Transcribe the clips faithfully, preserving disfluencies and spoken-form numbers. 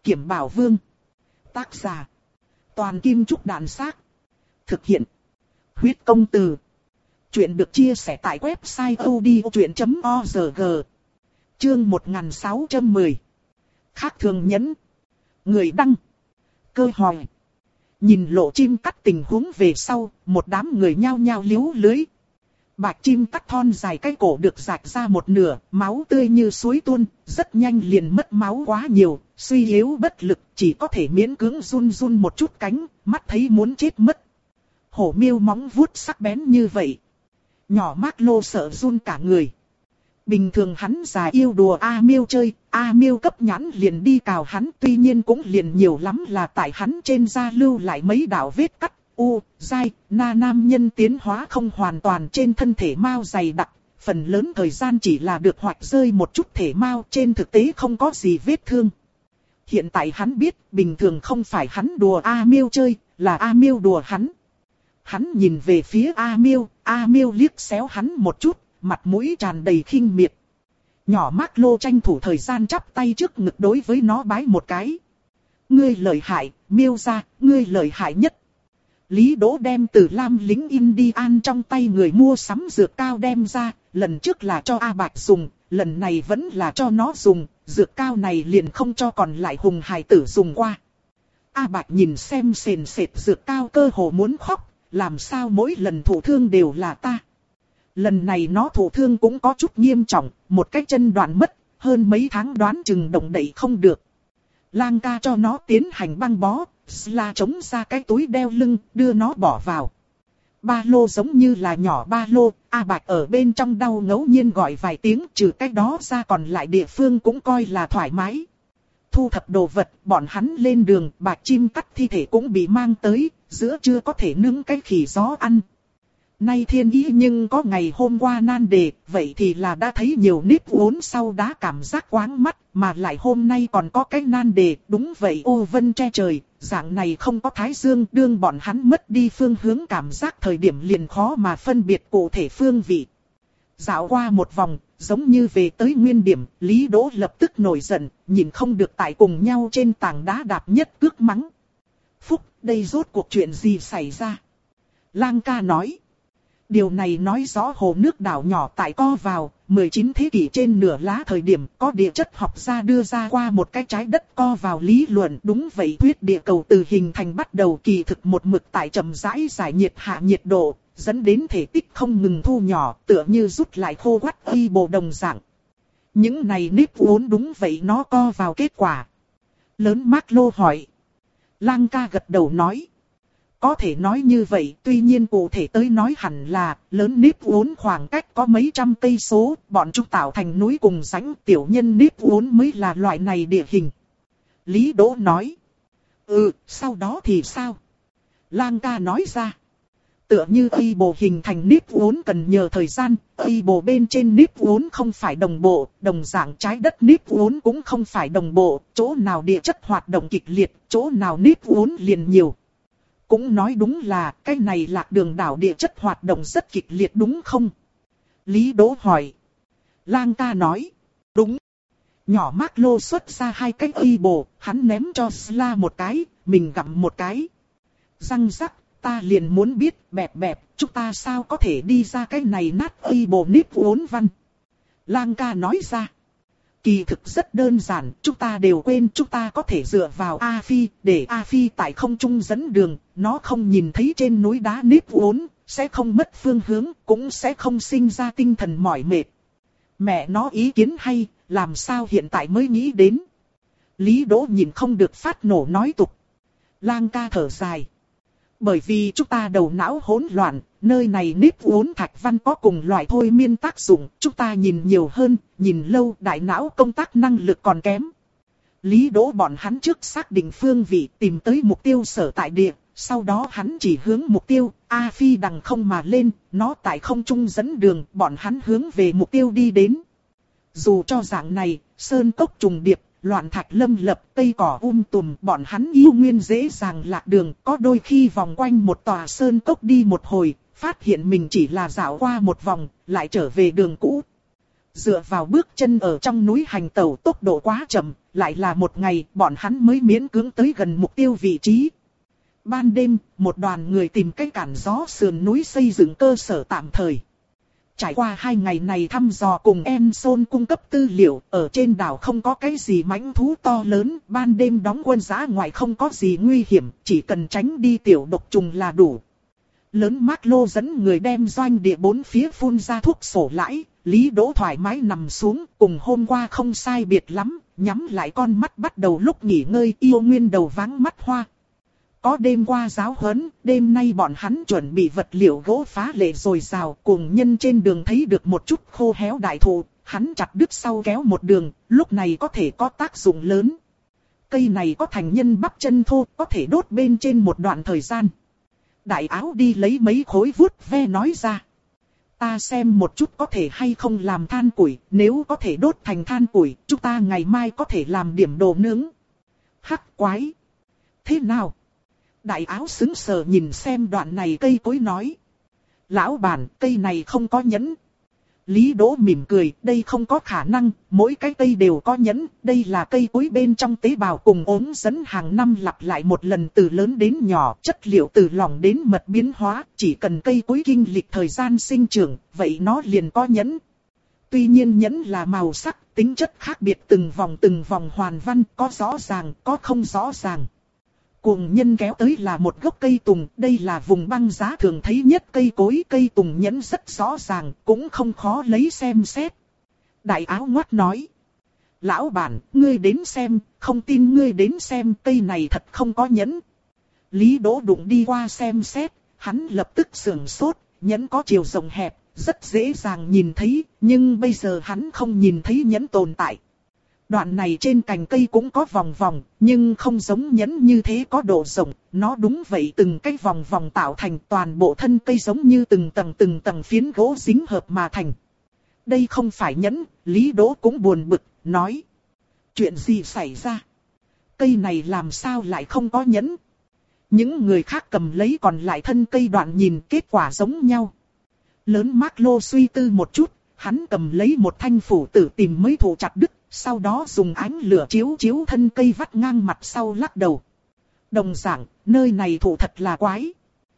Kiểm Bảo Vương. Tác giả. Toàn Kim Trúc Đàn Xác. Thực hiện. Huyết Công Từ. Chuyện được chia sẻ tại website odchuyện chấm org. Chương một nghìn sáu trăm mười. Khác thường nhẫn. Người đăng. Cơ hỏi. Nhìn lộ chim cắt tình huống về sau, một đám người nhao nhao liếu lưới. Bạch chim cắt thon dài cái cổ được rạch ra một nửa, máu tươi như suối tuôn, rất nhanh liền mất máu quá nhiều, suy yếu bất lực, chỉ có thể miễn cưỡng run run một chút cánh, mắt thấy muốn chết mất. Hổ miêu móng vuốt sắc bén như vậy. Nhỏ Mác Lô sợ run cả người. Bình thường hắn già yêu đùa A Miêu chơi, A Miêu cấp nhãn liền đi cào hắn, tuy nhiên cũng liền nhiều lắm là tại hắn trên da lưu lại mấy đạo vết cắt. U, dai, na nam nhân tiến hóa không hoàn toàn trên thân thể mao dày đặc, phần lớn thời gian chỉ là được hoạch rơi một chút thể mao, trên thực tế không có gì vết thương. Hiện tại hắn biết, bình thường không phải hắn đùa A Miêu chơi, là A Miêu đùa hắn. Hắn nhìn về phía A Miêu, A Miêu liếc xéo hắn một chút, mặt mũi tràn đầy khinh miệt. Nhỏ Mác Lô tranh thủ thời gian chắp tay trước ngực đối với nó bái một cái. Ngươi lợi hại, Miêu gia, ngươi lợi hại nhất. Lý Đỗ đem từ Lam lính Indian trong tay người mua sắm dược cao đem ra, lần trước là cho A Bạch dùng, lần này vẫn là cho nó dùng, dược cao này liền không cho còn lại hùng hài tử dùng qua. A Bạch nhìn xem sền sệt dược cao cơ hồ muốn khóc, làm sao mỗi lần thụ thương đều là ta. Lần này nó thụ thương cũng có chút nghiêm trọng, một cái chân đoạn mất, hơn mấy tháng đoán chừng động đậy không được. Lang ca cho nó tiến hành băng bó, Sla chống ra cái túi đeo lưng, đưa nó bỏ vào. Ba lô giống như là nhỏ ba lô, A Bạch ở bên trong đau ngẫu nhiên gọi vài tiếng, trừ cái đó ra còn lại địa phương cũng coi là thoải mái. Thu thập đồ vật, bọn hắn lên đường, Bạch chim cắt thi thể cũng bị mang tới, giữa trưa có thể nướng cái khỉ gió ăn. Nay thiên ý nhưng có ngày hôm qua nan đề, vậy thì là đã thấy nhiều nếp uốn sau đá cảm giác quáng mắt, mà lại hôm nay còn có cái nan đề, đúng vậy ô vân che trời, dạng này không có thái dương, đương bọn hắn mất đi phương hướng cảm giác thời điểm liền khó mà phân biệt cụ thể phương vị. Dạo qua một vòng, giống như về tới nguyên điểm, Lý Đỗ lập tức nổi giận, nhìn không được tại cùng nhau trên tảng đá đạp nhất cước mắng. Phúc, đây rốt cuộc chuyện gì xảy ra? Lang ca nói. Điều này nói rõ hồ nước đảo nhỏ tại co vào, mười chín thế kỷ trên nửa lá thời điểm có địa chất học gia đưa ra qua một cái trái đất co vào lý luận. Đúng vậy, thuyết địa cầu từ hình thành bắt đầu kỳ thực một mực tại chậm rãi giải nhiệt hạ nhiệt độ, dẫn đến thể tích không ngừng thu nhỏ, tựa như rút lại khô quắt y bộ đồng dạng. Những này nếp uốn đúng vậy nó co vào kết quả. Lớn Mác Lô hỏi. Lang ca gật đầu nói. Có thể nói như vậy, tuy nhiên cụ thể tới nói hẳn là, lớn nếp uốn khoảng cách có mấy trăm cây số, bọn chúng tạo thành núi cùng rãnh, tiểu nhân nếp uốn mới là loại này địa hình. Lý Đỗ nói. Ừ, sau đó thì sao? Lang ca nói ra. Tựa như y bồ hình thành nếp uốn cần nhờ thời gian, y bồ bên trên nếp uốn không phải đồng bộ, đồng dạng trái đất nếp uốn cũng không phải đồng bộ, chỗ nào địa chất hoạt động kịch liệt, chỗ nào nếp uốn liền nhiều. Cũng nói đúng là, cái này lạc đường đảo địa chất hoạt động rất kịch liệt đúng không? Lý Đỗ hỏi. Lang ca nói. Đúng. Nhỏ Mác Lô xuất ra hai cái y bồ, hắn ném cho Sla một cái, mình gặm một cái. Răng rắc, ta liền muốn biết, bẹp bẹp, chúng ta sao có thể đi ra cái này nát y bồ nếp uốn văn. Lang ca nói ra. Kỳ thực rất đơn giản, chúng ta đều quên chúng ta có thể dựa vào A Phi, để A Phi tại không trung dẫn đường, nó không nhìn thấy trên núi đá nếp uốn, sẽ không mất phương hướng, cũng sẽ không sinh ra tinh thần mỏi mệt. Mẹ nó ý kiến hay, làm sao hiện tại mới nghĩ đến. Lý Đỗ nhìn không được phát nổ nói tục. Lang ca thở dài. Bởi vì chúng ta đầu não hỗn loạn, nơi này nếp uốn thạch văn có cùng loại thôi miên tác dụng, chúng ta nhìn nhiều hơn, nhìn lâu đại não công tác năng lực còn kém. Lý Đỗ bọn hắn trước xác định phương vị tìm tới mục tiêu sở tại địa, sau đó hắn chỉ hướng mục tiêu, A Phi đằng không mà lên, nó tại không trung dẫn đường, bọn hắn hướng về mục tiêu đi đến. Dù cho dạng này, sơn cốc trùng điệp, loạn thạch lâm lập, cây cỏ um tùm, bọn hắn yêu nguyên dễ dàng lạc đường, có đôi khi vòng quanh một tòa sơn cốc đi một hồi, phát hiện mình chỉ là dạo qua một vòng, lại trở về đường cũ. Dựa vào bước chân ở trong núi hành tẩu tốc độ quá chậm, lại là một ngày bọn hắn mới miễn cưỡng tới gần mục tiêu vị trí. Ban đêm, một đoàn người tìm cách cản gió sườn núi xây dựng cơ sở tạm thời. Trải qua hai ngày này thăm dò cùng Enson cung cấp tư liệu, ở trên đảo không có cái gì mãnh thú to lớn, ban đêm đóng quân dã ngoại không có gì nguy hiểm, chỉ cần tránh đi tiểu độc trùng là đủ. Lớn Mark Lô dẫn người đem doanh địa bốn phía phun ra thuốc sổ lãi, Lý Đỗ thoải mái nằm xuống, cùng hôm qua không sai biệt lắm, nhắm lại con mắt bắt đầu lúc nghỉ ngơi yêu nguyên đầu váng mắt hoa. Có đêm qua giáo huấn, đêm nay bọn hắn chuẩn bị vật liệu gỗ phá lệ dồi dào, cùng nhân trên đường thấy được một chút khô héo đại thụ, hắn chặt đứt sau kéo một đường, lúc này có thể có tác dụng lớn. Cây này có thành nhân bắp chân thô, có thể đốt bên trên một đoạn thời gian. Đại áo đi lấy mấy khối vuốt ve nói ra. Ta xem một chút có thể hay không làm than củi, nếu có thể đốt thành than củi, chúng ta ngày mai có thể làm điểm đồ nướng. Hắc quái! Thế nào? Đại áo sững sờ nhìn xem đoạn này cây cối nói. Lão bản, cây này không có nhẫn. Lý Đỗ mỉm cười, đây không có khả năng, mỗi cái cây đều có nhẫn, đây là cây cối bên trong tế bào cùng ống dẫn hàng năm lặp lại một lần từ lớn đến nhỏ, chất liệu từ lỏng đến mật biến hóa, chỉ cần cây cối kinh lịch thời gian sinh trưởng, vậy nó liền có nhẫn. Tuy nhiên nhẫn là màu sắc, tính chất khác biệt từng vòng từng vòng hoàn văn, có rõ ràng, có không rõ ràng. Cuồng nhân kéo tới là một gốc cây tùng, đây là vùng băng giá thường thấy nhất cây cối, cây tùng nhẫn rất rõ ràng, cũng không khó lấy xem xét. Đại áo ngoắt nói. Lão bản, ngươi đến xem, không tin ngươi đến xem, cây này thật không có nhẫn. Lý Đỗ đụng đi qua xem xét, hắn lập tức sửng sốt, nhẫn có chiều rộng hẹp, rất dễ dàng nhìn thấy, nhưng bây giờ hắn không nhìn thấy nhẫn tồn tại. Đoạn này trên cành cây cũng có vòng vòng, nhưng không giống nhẫn như thế có độ rộng, nó đúng vậy từng cái vòng vòng tạo thành toàn bộ thân cây giống như từng tầng từng tầng phiến gỗ dính hợp mà thành. Đây không phải nhẫn, Lý Đỗ cũng buồn bực, nói. Chuyện gì xảy ra? Cây này làm sao lại không có nhẫn? Những người khác cầm lấy còn lại thân cây đoạn nhìn kết quả giống nhau. Lớn Mark Lô suy tư một chút, hắn cầm lấy một thanh phủ tử tìm mấy thủ chặt đứt. Sau đó dùng ánh lửa chiếu chiếu thân cây vắt ngang mặt sau lắc đầu. Đồng dạng, nơi này thủ thật là quái.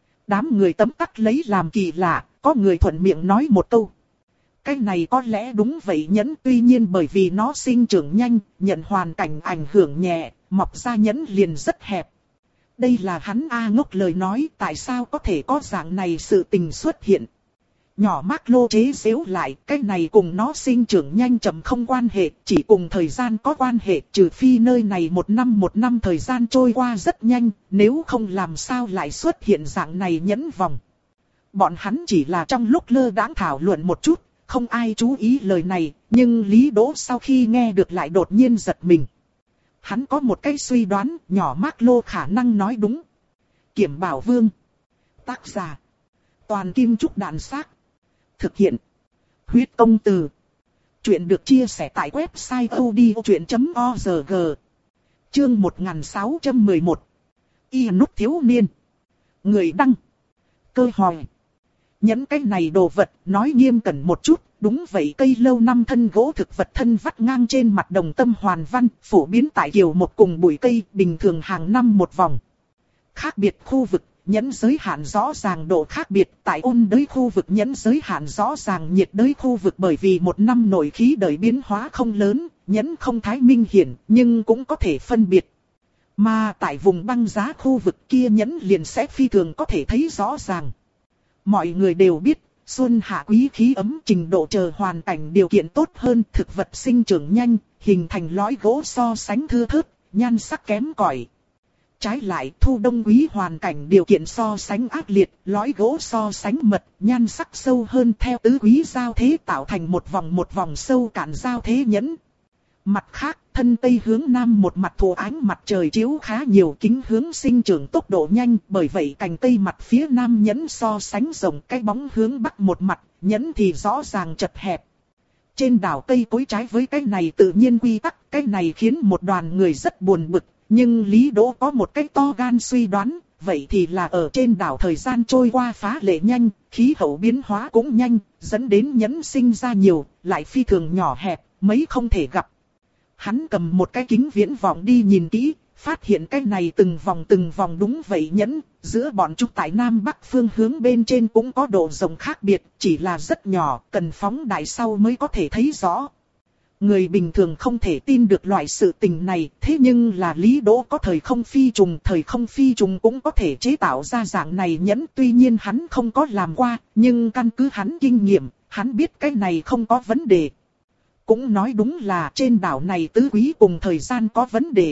Đám người tấm tắc lấy làm kỳ lạ, có người thuận miệng nói một câu. Cái này có lẽ đúng vậy nhẫn, tuy nhiên bởi vì nó sinh trưởng nhanh, nhận hoàn cảnh ảnh hưởng nhẹ, mọc ra nhẫn liền rất hẹp. Đây là hắn A ngốc lời nói, tại sao có thể có dạng này sự tình xuất hiện. Nhỏ Mark Lô chế giễu lại, cái này cùng nó sinh trưởng nhanh chậm không quan hệ, chỉ cùng thời gian có quan hệ, trừ phi nơi này một năm một năm thời gian trôi qua rất nhanh, nếu không làm sao lại xuất hiện dạng này nhẫn vòng. Bọn hắn chỉ là trong lúc lơ đãng thảo luận một chút, không ai chú ý lời này, nhưng Lý Đỗ sau khi nghe được lại đột nhiên giật mình. Hắn có một cái suy đoán, nhỏ Mark Lô khả năng nói đúng. Kiểm Bảo Vương. Tác giả. Toàn Kim Trúc Đạn Xác. Thực hiện. Huyết Công Từ. Chuyện được chia sẻ tại website odchuyện chấm org. Chương một nghìn sáu trăm mười một. Y nút thiếu niên. Người đăng. Cơ hỏi. Nhẫn cái này đồ vật, nói nghiêm cẩn một chút, đúng vậy cây lâu năm thân gỗ thực vật thân vắt ngang trên mặt đồng tâm hoàn văn, phổ biến tại kiều một cùng bụi cây, bình thường hàng năm một vòng. Khác biệt khu vực. Nhẫn giới hạn rõ ràng độ khác biệt, tại ôn đới khu vực nhẫn giới hạn rõ ràng nhiệt đới khu vực bởi vì một năm nội khí đời biến hóa không lớn, nhẫn không thái minh hiển, nhưng cũng có thể phân biệt. Mà tại vùng băng giá khu vực kia nhẫn liền sẽ phi thường có thể thấy rõ ràng. Mọi người đều biết, xuân hạ quý khí ấm trình độ chờ hoàn cảnh điều kiện tốt hơn, thực vật sinh trưởng nhanh, hình thành lõi gỗ so sánh thưa thớt, nhan sắc kém cỏi. Trái lại, thu đông quý hoàn cảnh điều kiện so sánh ác liệt, lõi gỗ so sánh mật, nhan sắc sâu hơn theo tứ quý giao thế tạo thành một vòng một vòng sâu cạn giao thế nhẫn. Mặt khác, thân cây hướng nam một mặt thụ ánh mặt trời chiếu khá nhiều, kính hướng sinh trưởng tốc độ nhanh, bởi vậy cành cây mặt phía nam nhẫn so sánh rộng, cái bóng hướng bắc một mặt, nhẫn thì rõ ràng chật hẹp. Trên đảo cây cối trái với cái này tự nhiên quy tắc, cái này khiến một đoàn người rất buồn bực. Nhưng Lý Đỗ có một cái to gan suy đoán, vậy thì là ở trên đảo thời gian trôi qua phá lệ nhanh, khí hậu biến hóa cũng nhanh, dẫn đến nhẫn sinh ra nhiều, lại phi thường nhỏ hẹp, mấy không thể gặp. Hắn cầm một cái kính viễn vọng đi nhìn kỹ, phát hiện cái này từng vòng từng vòng đúng vậy nhẫn, giữa bọn chúng tại Nam Bắc phương hướng bên trên cũng có độ rộng khác biệt, chỉ là rất nhỏ, cần phóng đại sau mới có thể thấy rõ. Người bình thường không thể tin được loại sự tình này, thế nhưng là Lý Đỗ có thời không phi trùng, thời không phi trùng cũng có thể chế tạo ra dạng này nhẫn, tuy nhiên hắn không có làm qua, nhưng căn cứ hắn kinh nghiệm, hắn biết cái này không có vấn đề. Cũng nói đúng là trên đảo này tứ quý cùng thời gian có vấn đề.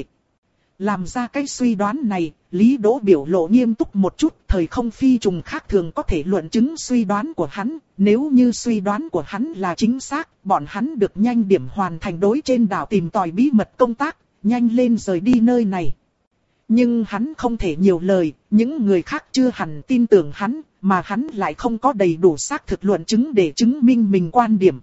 Làm ra cái suy đoán này, Lý Đỗ biểu lộ nghiêm túc một chút, thời không phi trùng khác thường có thể luận chứng suy đoán của hắn, nếu như suy đoán của hắn là chính xác, bọn hắn được nhanh điểm hoàn thành đối trên đảo tìm tòi bí mật công tác, nhanh lên rời đi nơi này. Nhưng hắn không thể nhiều lời, những người khác chưa hẳn tin tưởng hắn, mà hắn lại không có đầy đủ xác thực luận chứng để chứng minh mình quan điểm.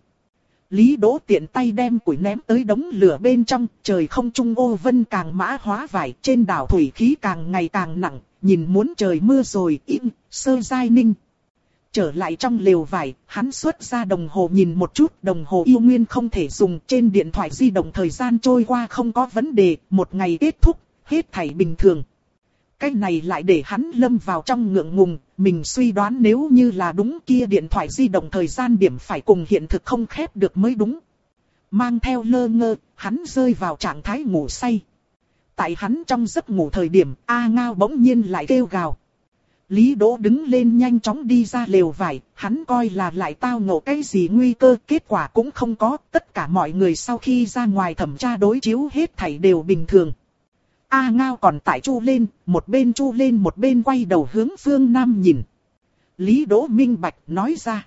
Lý Đỗ tiện tay đem củi ném tới đống lửa bên trong, trời không trung ô vân càng mã hóa vải, trên đảo thủy khí càng ngày càng nặng, nhìn muốn trời mưa rồi, im, sơ giai ninh. Trở lại trong lều vải, hắn xuất ra đồng hồ nhìn một chút, đồng hồ yêu nguyên không thể dùng, trên điện thoại di động thời gian trôi qua không có vấn đề, một ngày kết thúc, hết thảy bình thường. Cái này lại để hắn lâm vào trong ngượng ngùng, mình suy đoán nếu như là đúng kia điện thoại di động thời gian điểm phải cùng hiện thực không khép được mới đúng. Mang theo lơ ngơ, hắn rơi vào trạng thái ngủ say. Tại hắn trong giấc ngủ thời điểm, A Ngao bỗng nhiên lại kêu gào. Lý Đỗ đứng lên nhanh chóng đi ra lều vải, hắn coi là lại tao ngộ cái gì nguy cơ, kết quả cũng không có, tất cả mọi người sau khi ra ngoài thẩm tra đối chiếu hết thảy đều bình thường. A Ngao còn tại chu lên, một bên chu lên một bên quay đầu hướng phương Nam nhìn. Lý Đỗ minh bạch nói ra.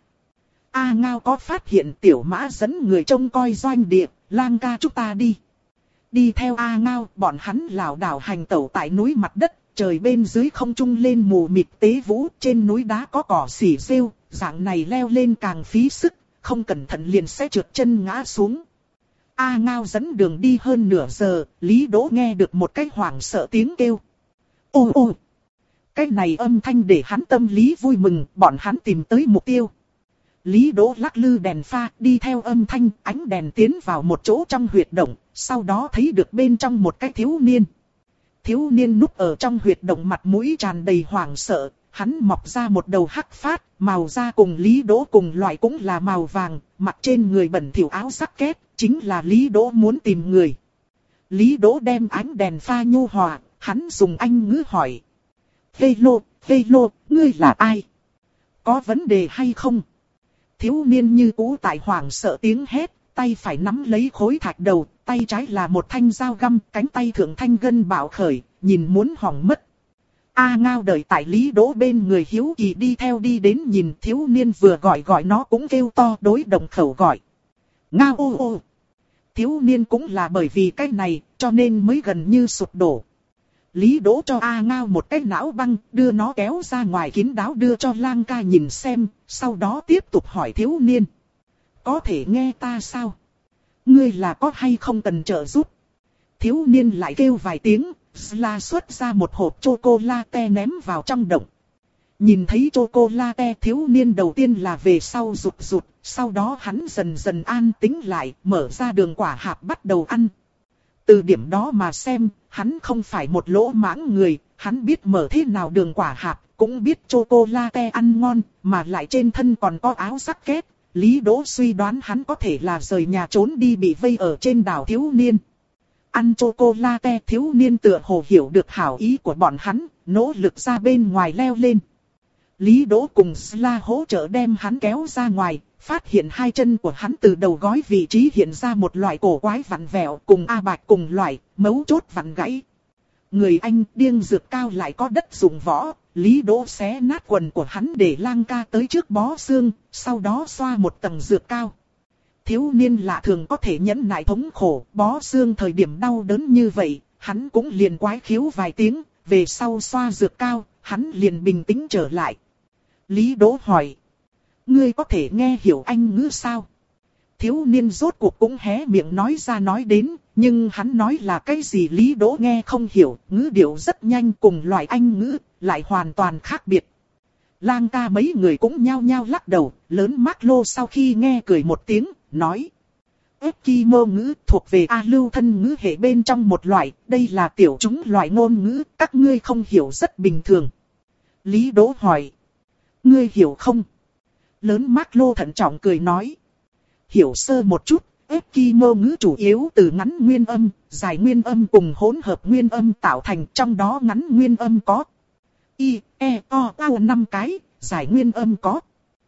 A Ngao có phát hiện tiểu mã dẫn người trông coi doanh địa, lang ca chúng ta đi. Đi theo A Ngao, bọn hắn lảo đảo hành tẩu tại núi mặt đất, trời bên dưới không trung lên mù mịt tế vũ, trên núi đá có cỏ xỉ rêu, dạng này leo lên càng phí sức, không cẩn thận liền sẽ trượt chân ngã xuống. A Ngao dẫn đường đi hơn nửa giờ, Lý Đỗ nghe được một cái hoảng sợ tiếng kêu. Ô ô! Cái này âm thanh để hắn tâm lý vui mừng, bọn hắn tìm tới mục tiêu. Lý Đỗ lắc lư đèn pha, đi theo âm thanh, ánh đèn tiến vào một chỗ trong huyệt động, sau đó thấy được bên trong một cái thiếu niên. Thiếu niên núp ở trong huyệt động mặt mũi tràn đầy hoảng sợ, hắn mọc ra một đầu hắc phát, màu da cùng Lý Đỗ cùng loại cũng là màu vàng, mặt trên người bẩn thỉu áo sắc két, chính là Lý Đỗ muốn tìm người. Lý Đỗ đem ánh đèn pha nhu hòa, hắn dùng Anh ngữ hỏi. Hello, hello, ngươi là ai? Có vấn đề hay không? Thiếu niên như cũ tại hoảng sợ tiếng hét, tay phải nắm lấy khối thạch đầu, tay trái là một thanh dao găm, cánh tay thượng thanh gân bạo khởi, nhìn muốn hỏng mất. A Ngao đợi tại Lý Đỗ bên người hiếu kỳ đi theo đi đến nhìn thiếu niên vừa gọi gọi nó cũng kêu to đối đồng khẩu gọi. Ngao ô ô. Thiếu niên cũng là bởi vì cái này, cho nên mới gần như sụp đổ. Lý Đỗ cho A Ngao một cái não băng, đưa nó kéo ra ngoài kín đáo đưa cho lang ca nhìn xem, sau đó tiếp tục hỏi thiếu niên. Có thể nghe ta sao? Ngươi là có hay không cần trợ giúp? Thiếu niên lại kêu vài tiếng, la xuất ra một hộp chocolate ném vào trong động. Nhìn thấy chocolate thiếu niên đầu tiên là về sau rụt rụt, sau đó hắn dần dần an tĩnh lại, mở ra đường quả hạp bắt đầu ăn. Từ điểm đó mà xem, hắn không phải một lỗ mãng người, hắn biết mở thế nào đường quả hạp, cũng biết chocolate ăn ngon, mà lại trên thân còn có áo sắc két. Lý Đỗ suy đoán hắn có thể là rời nhà trốn đi bị vây ở trên đảo thiếu niên. Ăn chocolate thiếu niên tựa hồ hiểu được hảo ý của bọn hắn, nỗ lực ra bên ngoài leo lên. Lý Đỗ cùng Sla hỗ trợ đem hắn kéo ra ngoài, phát hiện hai chân của hắn từ đầu gói vị trí hiện ra một loại cổ quái vặn vẹo cùng A Bạch cùng loại, mấu chốt vặn gãy. Người Anh điên dược cao lại có đất dụng võ, Lý Đỗ xé nát quần của hắn để lang ca tới trước bó xương, sau đó xoa một tầng dược cao. Thiếu niên lạ thường có thể nhẫn nại thống khổ, bó xương thời điểm đau đớn như vậy, hắn cũng liền quái khiếu vài tiếng, về sau xoa dược cao, hắn liền bình tĩnh trở lại. Lý Đỗ hỏi. Ngươi có thể nghe hiểu Anh ngữ sao? Thiếu niên rốt cuộc cũng hé miệng nói ra nói đến, Nhưng hắn nói là cái gì Lý Đỗ nghe không hiểu, ngữ điệu rất nhanh cùng loại Anh ngữ, lại hoàn toàn khác biệt. Lang ca mấy người cũng nhao nhao lắc đầu, lớn Mark Lô sau khi nghe cười một tiếng, nói. Eskimo ngữ thuộc về A lưu thân ngữ hệ bên trong một loại, đây là tiểu chúng loại ngôn ngữ, các ngươi không hiểu rất bình thường. Lý Đỗ hỏi. Ngươi hiểu không? Lớn Mark Lô thận trọng cười nói. Hiểu sơ một chút, Eskimo ngữ chủ yếu từ ngắn nguyên âm, dài nguyên âm cùng hỗn hợp nguyên âm tạo thành, trong đó ngắn nguyên âm có I, E, O, A năm cái, dài nguyên âm có.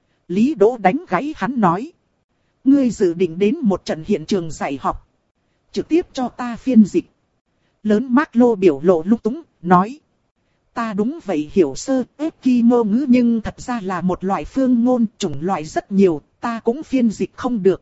Lý Đỗ đánh gãy hắn nói. Ngươi dự định đến một trận hiện trường dạy học. Trực tiếp cho ta phiên dịch. Lớn Mark Lô biểu lộ lúc túng, nói. Ta đúng vậy hiểu sơ, Eskimo ngữ nhưng thật ra là một loại phương ngôn, chủng loại rất nhiều, ta cũng phiên dịch không được.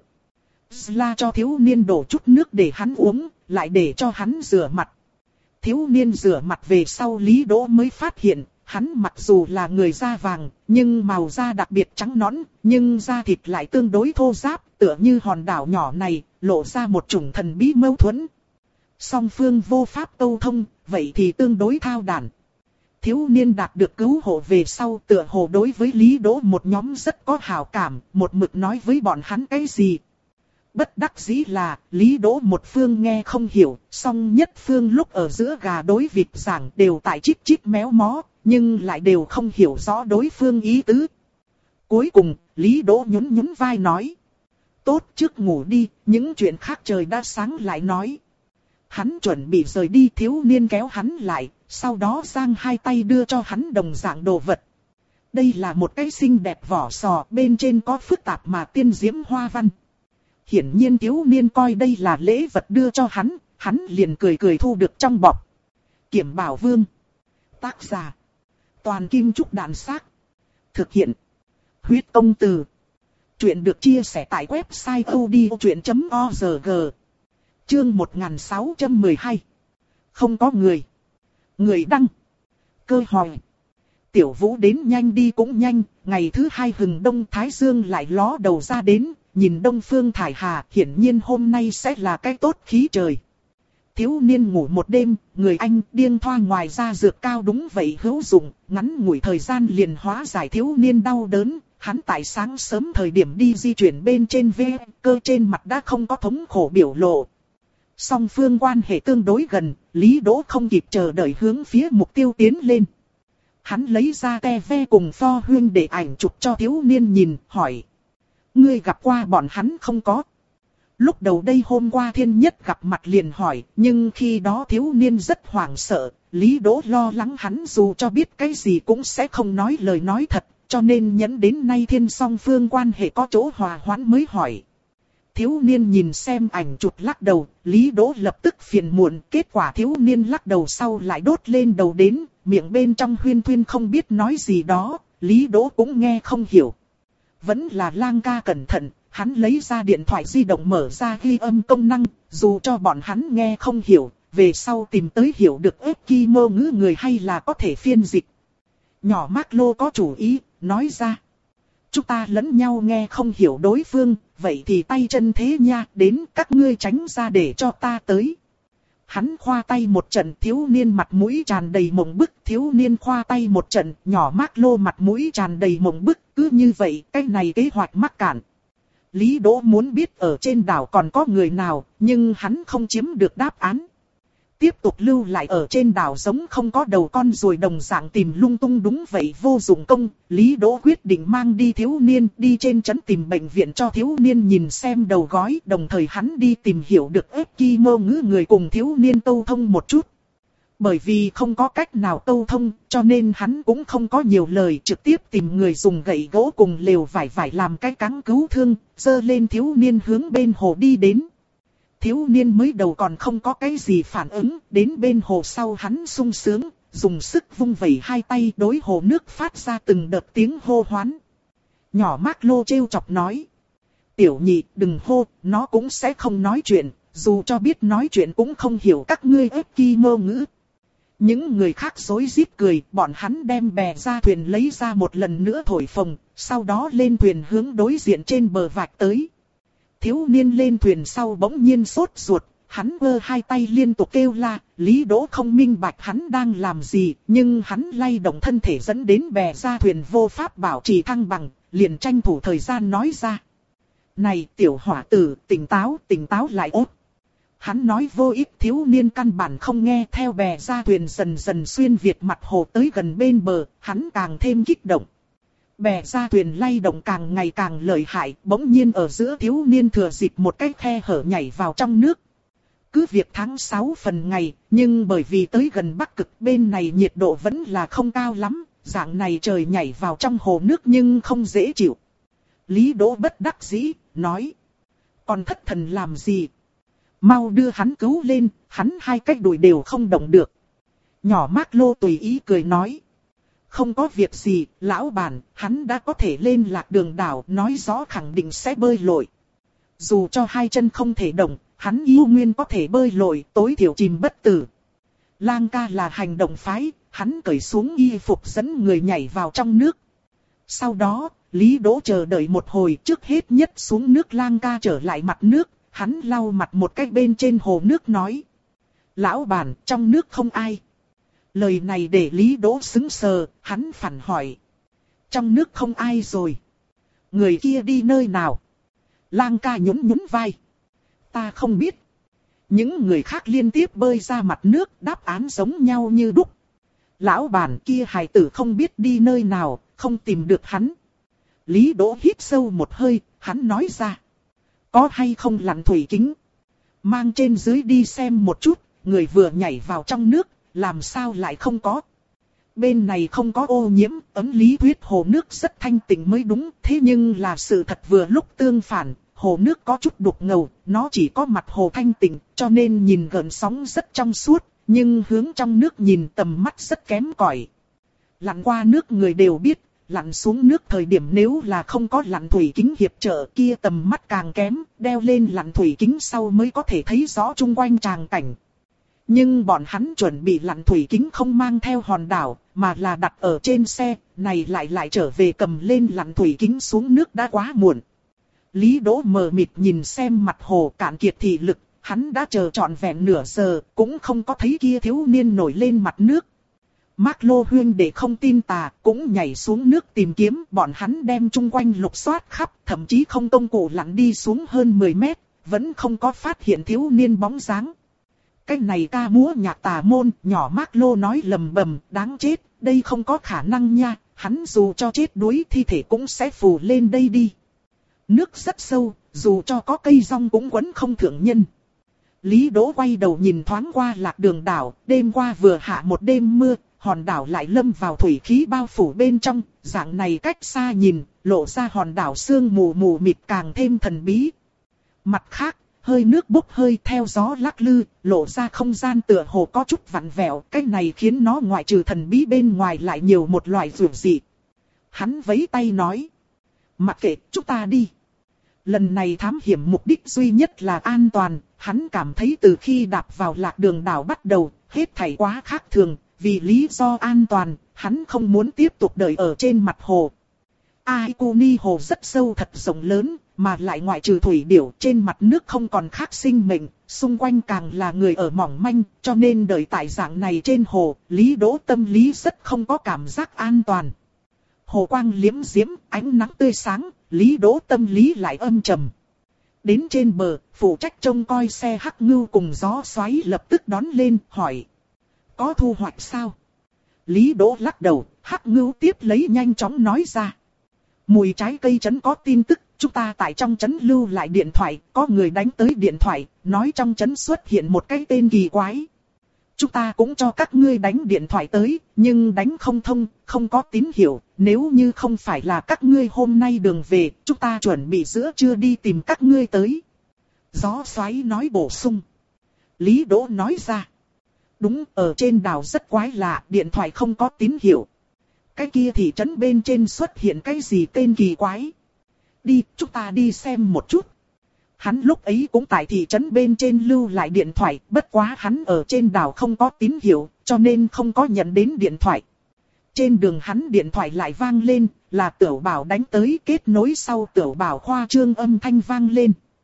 Sla cho thiếu niên đổ chút nước để hắn uống, lại để cho hắn rửa mặt. Thiếu niên rửa mặt về sau Lý Đỗ mới phát hiện, hắn mặc dù là người da vàng, nhưng màu da đặc biệt trắng nõn, nhưng da thịt lại tương đối thô ráp, tựa như hòn đảo nhỏ này, lộ ra một chủng thần bí mâu thuẫn. Song phương vô pháp câu thông, vậy thì tương đối thao đản. Thiếu niên đạt được cứu hộ về sau tựa hồ đối với Lý Đỗ một nhóm rất có hảo cảm, một mực nói với bọn hắn cái gì. Bất đắc dĩ là, Lý Đỗ một phương nghe không hiểu, song nhất phương lúc ở giữa gà đối vịt giảng đều tại chích chích méo mó, nhưng lại đều không hiểu rõ đối phương ý tứ. Cuối cùng, Lý Đỗ nhún nhún vai nói. Tốt trước ngủ đi, những chuyện khác trời đã sáng lại nói. Hắn chuẩn bị rời đi, thiếu niên kéo hắn lại, sau đó giang hai tay đưa cho hắn đồng dạng đồ vật. Đây là một cái xinh đẹp vỏ sò, bên trên có phức tạp mà tiên diễm hoa văn. Hiển nhiên thiếu niên coi đây là lễ vật đưa cho hắn, hắn liền cười cười thu được trong bọc. Kiểm Bảo Vương. Tác giả. Toàn Kim Trúc Đạn Xác. Thực hiện. Huyết Công Từ. Chuyện được chia sẻ tại website odchuyện chấm org. Chương một nghìn sáu trăm mười hai. Không có người. Người đăng. Cơ hỏi. Tiểu Vũ đến nhanh đi cũng nhanh, ngày thứ hai hừng đông Thái Dương lại ló đầu ra đến, nhìn đông phương thải hà, hiển nhiên hôm nay sẽ là cái tốt khí trời. Thiếu niên ngủ một đêm, người anh điên thoa ngoài ra dược cao đúng vậy hữu dụng, ngắn ngủi thời gian liền hóa giải thiếu niên đau đớn. Hắn tại sáng sớm thời điểm đi di chuyển bên trên ve, cơ trên mặt đã không có thống khổ biểu lộ. Song phương quan hệ tương đối gần, Lý Đỗ không kịp chờ đợi hướng phía mục tiêu tiến lên. Hắn lấy ra te ve cùng pho huyên để ảnh chụp cho thiếu niên nhìn, hỏi. Ngươi gặp qua bọn hắn không có? Lúc đầu đây hôm qua thiên nhất gặp mặt liền hỏi, nhưng khi đó thiếu niên rất hoảng sợ, Lý Đỗ lo lắng hắn dù cho biết cái gì cũng sẽ không nói lời nói thật, cho nên nhẫn đến nay thiên song phương quan hệ có chỗ hòa hoãn mới hỏi. Thiếu niên nhìn xem ảnh chụp lắc đầu, Lý Đỗ lập tức phiền muộn, kết quả thiếu niên lắc đầu sau lại đốt lên đầu đến, miệng bên trong huyên thuyên không biết nói gì đó, Lý Đỗ cũng nghe không hiểu. Vẫn là Lang ca cẩn thận, hắn lấy ra điện thoại di động mở ra ghi âm công năng, dù cho bọn hắn nghe không hiểu, về sau tìm tới hiểu được Eskimo ngữ người hay là có thể phiên dịch. Nhỏ Mark Lô có chủ ý, nói ra. Chúng ta lẫn nhau nghe không hiểu đối phương, vậy thì tay chân thế nha, đến các ngươi tránh ra để cho ta tới. Hắn khoa tay một trận, thiếu niên mặt mũi tràn đầy mộng bức, thiếu niên khoa tay một trận, nhỏ Mark Lô mặt mũi tràn đầy mộng bức, cứ như vậy, cái này kế hoạch mắc cạn. Lý Đỗ muốn biết ở trên đảo còn có người nào, nhưng hắn không chiếm được đáp án. Tiếp tục lưu lại ở trên đảo giống không có đầu con ruồi đồng dạng tìm lung tung đúng vậy vô dụng công, Lý Đỗ quyết định mang đi thiếu niên đi trên trấn tìm bệnh viện cho thiếu niên nhìn xem đầu gói, đồng thời hắn đi tìm hiểu được Eskimo ngữ người cùng thiếu niên câu thông một chút. Bởi vì không có cách nào câu thông, cho nên hắn cũng không có nhiều lời, trực tiếp tìm người dùng gậy gỗ cùng lều vải vải làm cái cáng cứu thương, dơ lên thiếu niên hướng bên hồ đi đến. Thiếu niên mới đầu còn không có cái gì phản ứng, đến bên hồ sau hắn sung sướng, dùng sức vung vẩy hai tay đối hồ nước phát ra từng đợt tiếng hô hoán. Nhỏ Mark Lô trêu chọc nói. Tiểu nhị đừng hô, nó cũng sẽ không nói chuyện, dù cho biết nói chuyện cũng không hiểu các ngươi Eskimo ngữ. Những người khác rối rít cười, bọn hắn đem bè ra thuyền lấy ra một lần nữa thổi phồng, sau đó lên thuyền hướng đối diện trên bờ vạch tới. Thiếu niên lên thuyền sau bỗng nhiên sốt ruột, hắn vơ hai tay liên tục kêu la, Lý Đỗ không minh bạch hắn đang làm gì, nhưng hắn lay động thân thể dẫn đến bè ra thuyền vô pháp bảo trì thăng bằng, liền tranh thủ thời gian nói ra. Này tiểu hỏa tử, tỉnh táo, tỉnh táo lại ốt. Hắn nói vô ích, thiếu niên căn bản không nghe, theo bè ra thuyền dần dần xuyên việt mặt hồ tới gần bên bờ, hắn càng thêm kích động. Bè ra thuyền lay động càng ngày càng lợi hại, bỗng nhiên ở giữa thiếu niên thừa dịp một cái khe hở nhảy vào trong nước. Cứ việc tháng sáu phần ngày, nhưng bởi vì tới gần Bắc Cực bên này nhiệt độ vẫn là không cao lắm, dạng này trời nhảy vào trong hồ nước nhưng không dễ chịu. Lý Đỗ bất đắc dĩ, nói. Còn thất thần làm gì? Mau đưa hắn cứu lên, hắn hai cái đùi đều không động được. Nhỏ Mác Lô tùy ý cười nói. Không có việc gì, lão bản, hắn đã có thể lên Lạc Đường đảo, nói rõ khẳng định sẽ bơi lội. Dù cho hai chân không thể động, hắn yêu nguyên có thể bơi lội, tối thiểu chìm bất tử. Lang ca là hành động phái, hắn cởi xuống y phục dẫn người nhảy vào trong nước. Sau đó, Lý Đỗ chờ đợi một hồi, trước hết nhất xuống nước. Lang ca trở lại mặt nước, hắn lau mặt một cách bên trên hồ nước nói. Lão bản, trong nước không ai. Lời này để Lý Đỗ sững sờ, hắn phản hỏi. Trong nước không ai rồi. Người kia đi nơi nào? Lang ca nhún nhún vai. Ta không biết. Những người khác liên tiếp bơi ra mặt nước, đáp án giống nhau như đúc. Lão bản kia hài tử không biết đi nơi nào, không tìm được hắn. Lý Đỗ hít sâu một hơi, hắn nói ra. Có hay không lặn thủy kính? Mang trên dưới đi xem một chút, người vừa nhảy vào trong nước, làm sao lại không có? Bên này không có ô nhiễm, ấn lý thuyết hồ nước rất thanh tịnh mới đúng. Thế nhưng là sự thật vừa lúc tương phản, hồ nước có chút đục ngầu, nó chỉ có mặt hồ thanh tịnh, cho nên nhìn gợn sóng rất trong suốt, nhưng hướng trong nước nhìn tầm mắt rất kém cỏi. Lặn qua nước người đều biết, lặn xuống nước thời điểm nếu là không có lặn thủy kính hiệp trợ kia tầm mắt càng kém, đeo lên lặn thủy kính sau mới có thể thấy rõ chung quanh tràng cảnh. Nhưng bọn hắn chuẩn bị lặn thủy kính không mang theo hòn đảo, mà là đặt ở trên xe, này lại lại trở về cầm lên lặn thủy kính xuống nước đã quá muộn. Lý Đỗ mờ mịt nhìn xem mặt hồ cạn kiệt thị lực, hắn đã chờ trọn vẹn nửa giờ, cũng không có thấy kia thiếu niên nổi lên mặt nước. Mác Lô huyên để không tin tà, cũng nhảy xuống nước tìm kiếm, bọn hắn đem chung quanh lục soát khắp, thậm chí không công cụ lặn đi xuống hơn mười mét, vẫn không có phát hiện thiếu niên bóng dáng. Cái này ca múa nhạc tà môn, nhỏ Mác Lô nói lầm bầm, đáng chết, đây không có khả năng nha, hắn dù cho chết đuối thi thể cũng sẽ phù lên đây đi. Nước rất sâu, dù cho có cây rong cũng quấn không thượng nhân. Lý Đỗ quay đầu nhìn thoáng qua Lạc Đường đảo, đêm qua vừa hạ một đêm mưa, hòn đảo lại lâm vào thủy khí bao phủ bên trong, dạng này cách xa nhìn, lộ ra hòn đảo sương mù mù mịt càng thêm thần bí. Mặt khác, hơi nước bốc hơi theo gió lắc lư, lộ ra không gian tựa hồ có chút vặn vẹo, cái này khiến nó ngoại trừ thần bí bên ngoài lại nhiều một loại dường dị. Hắn vẫy tay nói, mặc kệ, chúng ta đi. Lần này thám hiểm mục đích duy nhất là an toàn, hắn cảm thấy từ khi đạp vào Lạc Đường đảo bắt đầu, hết thảy quá khác thường, vì lý do an toàn, hắn không muốn tiếp tục đợi ở trên mặt hồ. Aikuni hồ rất sâu thật rộng lớn, mà lại ngoại trừ thủy điểu trên mặt nước không còn khác sinh mệnh, xung quanh càng là người ở mỏng manh, cho nên đợi tại dạng này trên hồ, Lý Đỗ tâm lý rất không có cảm giác an toàn. Hồ quang liễm diễm, ánh nắng tươi sáng, Lý Đỗ tâm lý lại âm trầm. Đến trên bờ, phụ trách trông coi xe Hắc Ngưu cùng gió xoáy lập tức đón lên, hỏi. Có thu hoạch sao? Lý Đỗ lắc đầu, Hắc Ngưu tiếp lấy nhanh chóng nói ra. Mùi trái cây trấn có tin tức, chúng ta tại trong trấn lưu lại điện thoại, có người đánh tới điện thoại, nói trong trấn xuất hiện một cái tên kỳ quái. Chúng ta cũng cho các ngươi đánh điện thoại tới, nhưng đánh không thông, không có tín hiệu, nếu như không phải là các ngươi hôm nay đường về, chúng ta chuẩn bị giữa trưa đi tìm các ngươi tới. Gió xoáy nói bổ sung. Lý Đỗ nói ra. Đúng, ở trên đảo rất quái lạ, điện thoại không có tín hiệu. Cái kia thị trấn bên trên xuất hiện cái gì tên kỳ quái. Đi, chúng ta đi xem một chút. Hắn lúc ấy cũng tại thị trấn bên trên lưu lại điện thoại, bất quá hắn ở trên đảo không có tín hiệu, cho nên không có nhận đến điện thoại. Trên đường hắn điện thoại lại vang lên, là Tiểu Bảo đánh tới, kết nối sau Tiểu Bảo khoa trương âm thanh vang lên.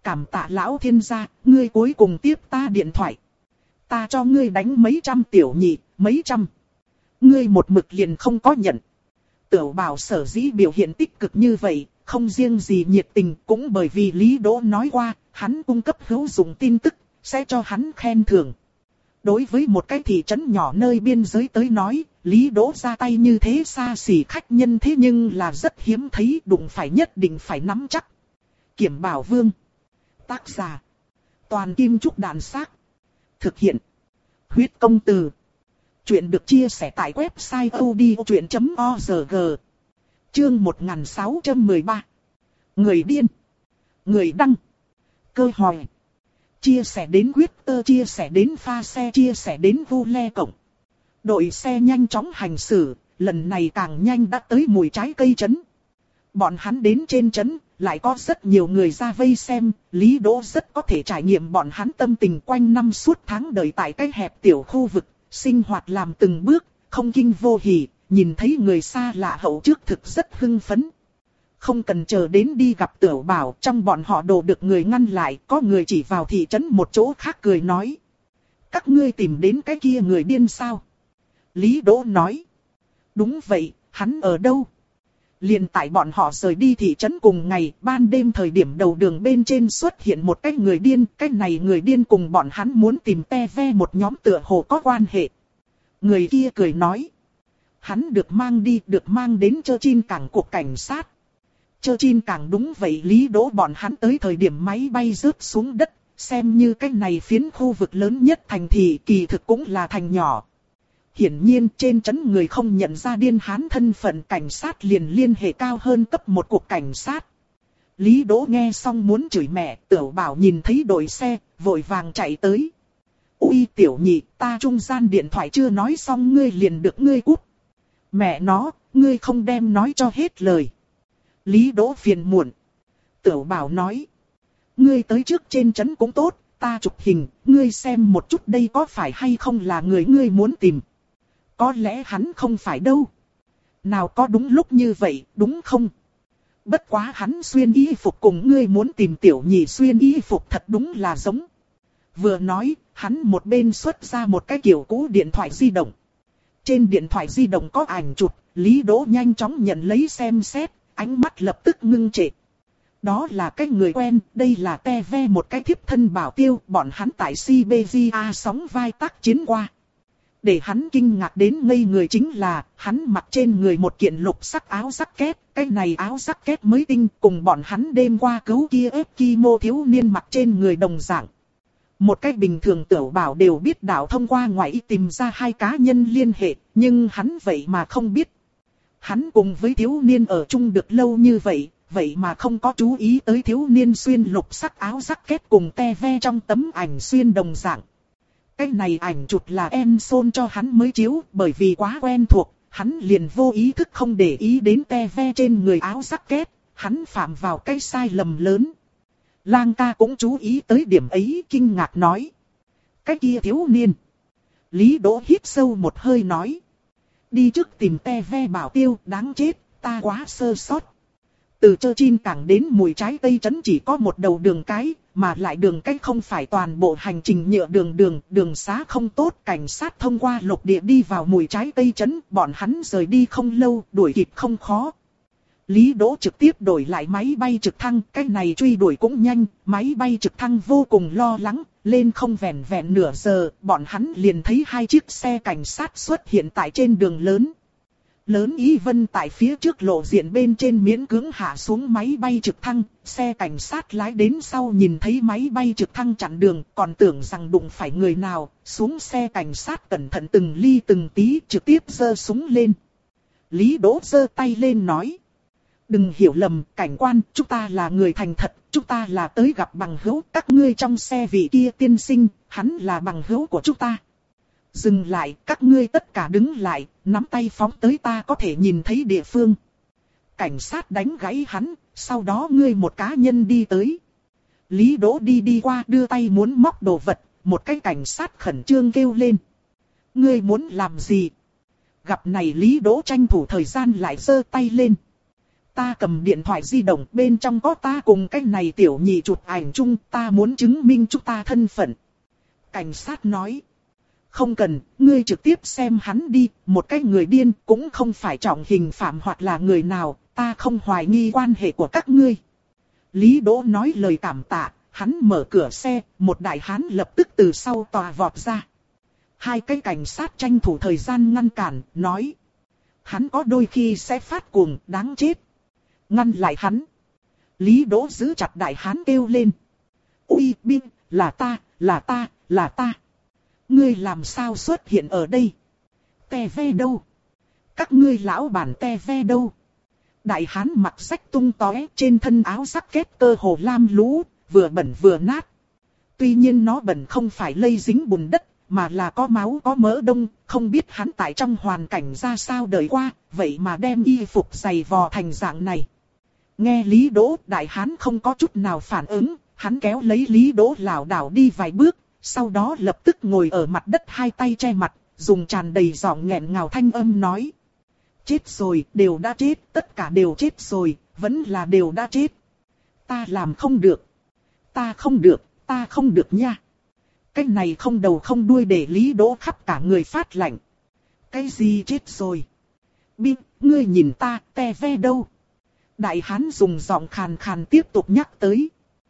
cảm tạ lão thiên gia, ngươi cuối cùng tiếp ta điện thoại. Ta cho ngươi đánh mấy trăm tiểu nhị, mấy trăm. Ngươi một mực liền không có nhận. Tiểu Bảo sở dĩ biểu hiện tích cực như vậy, không riêng gì nhiệt tình, cũng bởi vì Lý Đỗ nói qua, hắn cung cấp hữu dụng tin tức, sẽ cho hắn khen thưởng. Đối với một cái thị trấn nhỏ nơi biên giới tới nói, Lý Đỗ ra tay như thế xa xỉ khách nhân thế nhưng là rất hiếm thấy, đụng phải nhất định phải nắm chắc. Kiểm Bảo Vương. Tác giả. Toàn Kim Trúc Đàn Xác. Thực hiện. Huyết Công Từ. Chuyện được chia sẻ tại website odchuyện chấm org. Chương một nghìn sáu trăm mười ba. Người điên. Người đăng. Cơ hỏi. Chia sẻ đến Twitter, chia sẻ đến pha xe, chia sẻ đến vu le cộng. Đội xe nhanh chóng hành xử, lần này càng nhanh đã tới mùi trái cây trấn. Bọn hắn đến trên trấn, lại có rất nhiều người ra vây xem, Lý Đỗ rất có thể trải nghiệm bọn hắn tâm tình quanh năm suốt tháng đợi tại cái hẹp tiểu khu vực, sinh hoạt làm từng bước, không kinh vô hỉ, nhìn thấy người xa lạ hậu trước thực rất hưng phấn. Không cần chờ đến đi gặp Tiểu Bảo, trong bọn họ đồ được người ngăn lại, có người chỉ vào thị trấn một chỗ khác cười nói. Các ngươi tìm đến cái kia người điên sao? Lý Đỗ nói. Đúng vậy, hắn ở đâu? Liền tại bọn họ rời đi thị trấn cùng ngày, ban đêm thời điểm đầu đường bên trên xuất hiện một cái người điên, cái này người điên cùng bọn hắn muốn tìm te ve một nhóm tựa hồ có quan hệ. Người kia cười nói. Hắn được mang đi, được mang đến Chơ Chin cảng cục cảnh sát. Chơ Chin cảng đúng vậy, Lý Đỗ bọn hắn tới thời điểm máy bay rớt xuống đất, xem như cái này phiến khu vực lớn nhất thành thị, kỳ thực cũng là thành nhỏ. Hiển nhiên trên trấn người không nhận ra điên hán thân phận, cảnh sát liền liên hệ cao hơn cấp một cuộc cảnh sát. Lý Đỗ nghe xong muốn chửi mẹ, Tiểu Bảo nhìn thấy đội xe, vội vàng chạy tới. Ui tiểu nhị, ta trung gian điện thoại chưa nói xong ngươi liền được ngươi cút. Mẹ nó, ngươi không đem nói cho hết lời. Lý Đỗ phiền muộn. Tiểu Bảo nói. Ngươi tới trước trên trấn cũng tốt, ta chụp hình, ngươi xem một chút đây có phải hay không là người ngươi muốn tìm. Có lẽ hắn không phải đâu. Nào có đúng lúc như vậy, đúng không? Bất quá hắn xuyên y phục cùng ngươi muốn tìm tiểu nhị xuyên y phục thật đúng là giống. Vừa nói, hắn một bên xuất ra một cái kiểu cũ điện thoại di động. Trên điện thoại di động có ảnh chụp, Lý Đỗ nhanh chóng nhận lấy xem xét, ánh mắt lập tức ngưng trệ. Đó là cái người quen, đây là te ve một cái thiếp thân bảo tiêu, bọn hắn tại xê bê giê a sóng vai tác chiến qua. Để hắn kinh ngạc đến ngây người chính là, hắn mặc trên người một kiện lục sắc áo jacket, cái này áo jacket mới tinh cùng bọn hắn đêm qua cứu kia Eskimo thiếu niên mặc trên người đồng dạng. Một cách bình thường Tiểu Bảo đều biết đạo thông qua ngoại y tìm ra hai cá nhân liên hệ, nhưng hắn vậy mà không biết. Hắn cùng với thiếu niên ở chung được lâu như vậy, vậy mà không có chú ý tới thiếu niên xuyên lục sắc áo jacket cùng te ve trong tấm ảnh xuyên đồng dạng. Cái này ảnh chụp là em Son cho hắn mới chiếu, bởi vì quá quen thuộc, hắn liền vô ý thức không để ý đến te ve trên người áo jacket, hắn phạm vào cái sai lầm lớn. Lang ca cũng chú ý tới điểm ấy, kinh ngạc nói. Cái kia thiếu niên. Lý Đỗ hít sâu một hơi nói. Đi trước tìm te ve bảo tiêu, đáng chết, ta quá sơ sót. Từ Chơ Chin cảng đến mùi trái cây trấn chỉ có một đầu đường cái, mà lại đường cái không phải toàn bộ hành trình nhựa đường đường, đường xá không tốt, cảnh sát thông qua lục địa đi vào mùi trái cây trấn, bọn hắn rời đi không lâu, đuổi kịp không khó. Lý Đỗ trực tiếp đổi lại máy bay trực thăng, cái này truy đuổi cũng nhanh, máy bay trực thăng vô cùng lo lắng, lên không vẻn vẹn nửa giờ, bọn hắn liền thấy hai chiếc xe cảnh sát xuất hiện tại trên đường lớn. Lớn Ý Vân tại phía trước lộ diện bên trên miễn cưỡng hạ xuống máy bay trực thăng, xe cảnh sát lái đến sau nhìn thấy máy bay trực thăng chặn đường, còn tưởng rằng đụng phải người nào, xuống xe cảnh sát cẩn thận từng ly từng tí trực tiếp giơ súng lên. Lý Đỗ giơ tay lên nói. Đừng hiểu lầm, cảnh quan, chúng ta là người thành thật, chúng ta là tới gặp bằng hữu, các ngươi trong xe vị kia tiên sinh, hắn là bằng hữu của chúng ta. Dừng lại, các ngươi tất cả đứng lại, nắm tay phóng tới ta có thể nhìn thấy địa phương. Cảnh sát đánh gãy hắn, sau đó ngươi một cá nhân đi tới. Lý Đỗ đi đi qua đưa tay muốn móc đồ vật, một cái cảnh sát khẩn trương kêu lên. Ngươi muốn làm gì? Gặp này Lý Đỗ tranh thủ thời gian lại giơ tay lên. ta cầm điện thoại di động bên trong có ta cùng cái này tiểu nhị chụp ảnh chung, ta muốn chứng minh chúng ta thân phận. Cảnh sát nói. Không cần, ngươi trực tiếp xem hắn đi, một cái người điên cũng không phải trọng hình phạm hoặc là người nào, ta không hoài nghi quan hệ của các ngươi. Lý Đỗ nói lời cảm tạ, hắn mở cửa xe, một đại hán lập tức từ sau tòa vọt ra. Hai cái cảnh sát tranh thủ thời gian ngăn cản, nói. Hắn có đôi khi sẽ phát cuồng, đáng chết. Ngăn lại hắn. Lý Đỗ giữ chặt đại hán kêu lên. Ui, Binh, là ta, là ta, là ta. Ngươi làm sao xuất hiện ở đây? Tè ve đâu? Các ngươi lão bản tè ve đâu? Đại hán mặc rách tung tóe, trên thân áo sắc kết cơ hồ lam lũ, vừa bẩn vừa nát. Tuy nhiên nó bẩn không phải lây dính bùn đất, mà là có máu có mỡ đông, không biết hắn tại trong hoàn cảnh ra sao đời qua, vậy mà đem y phục giày vò thành dạng này. Nghe Lý Đỗ, đại hán không có chút nào phản ứng, hắn kéo lấy Lý Đỗ lảo đảo đi vài bước, sau đó lập tức ngồi ở mặt đất hai tay che mặt, dùng tràn đầy giọng nghẹn ngào thanh âm nói. Chết rồi, đều đã chết, tất cả đều chết rồi, vẫn là đều đã chết. Ta làm không được. Ta không được, ta không được nha. Cái này không đầu không đuôi để Lý Đỗ khắp cả người phát lạnh. Cái gì chết rồi? Binh, ngươi nhìn ta, te ve đâu? Đại hán dùng giọng khàn khàn tiếp tục nhắc tới.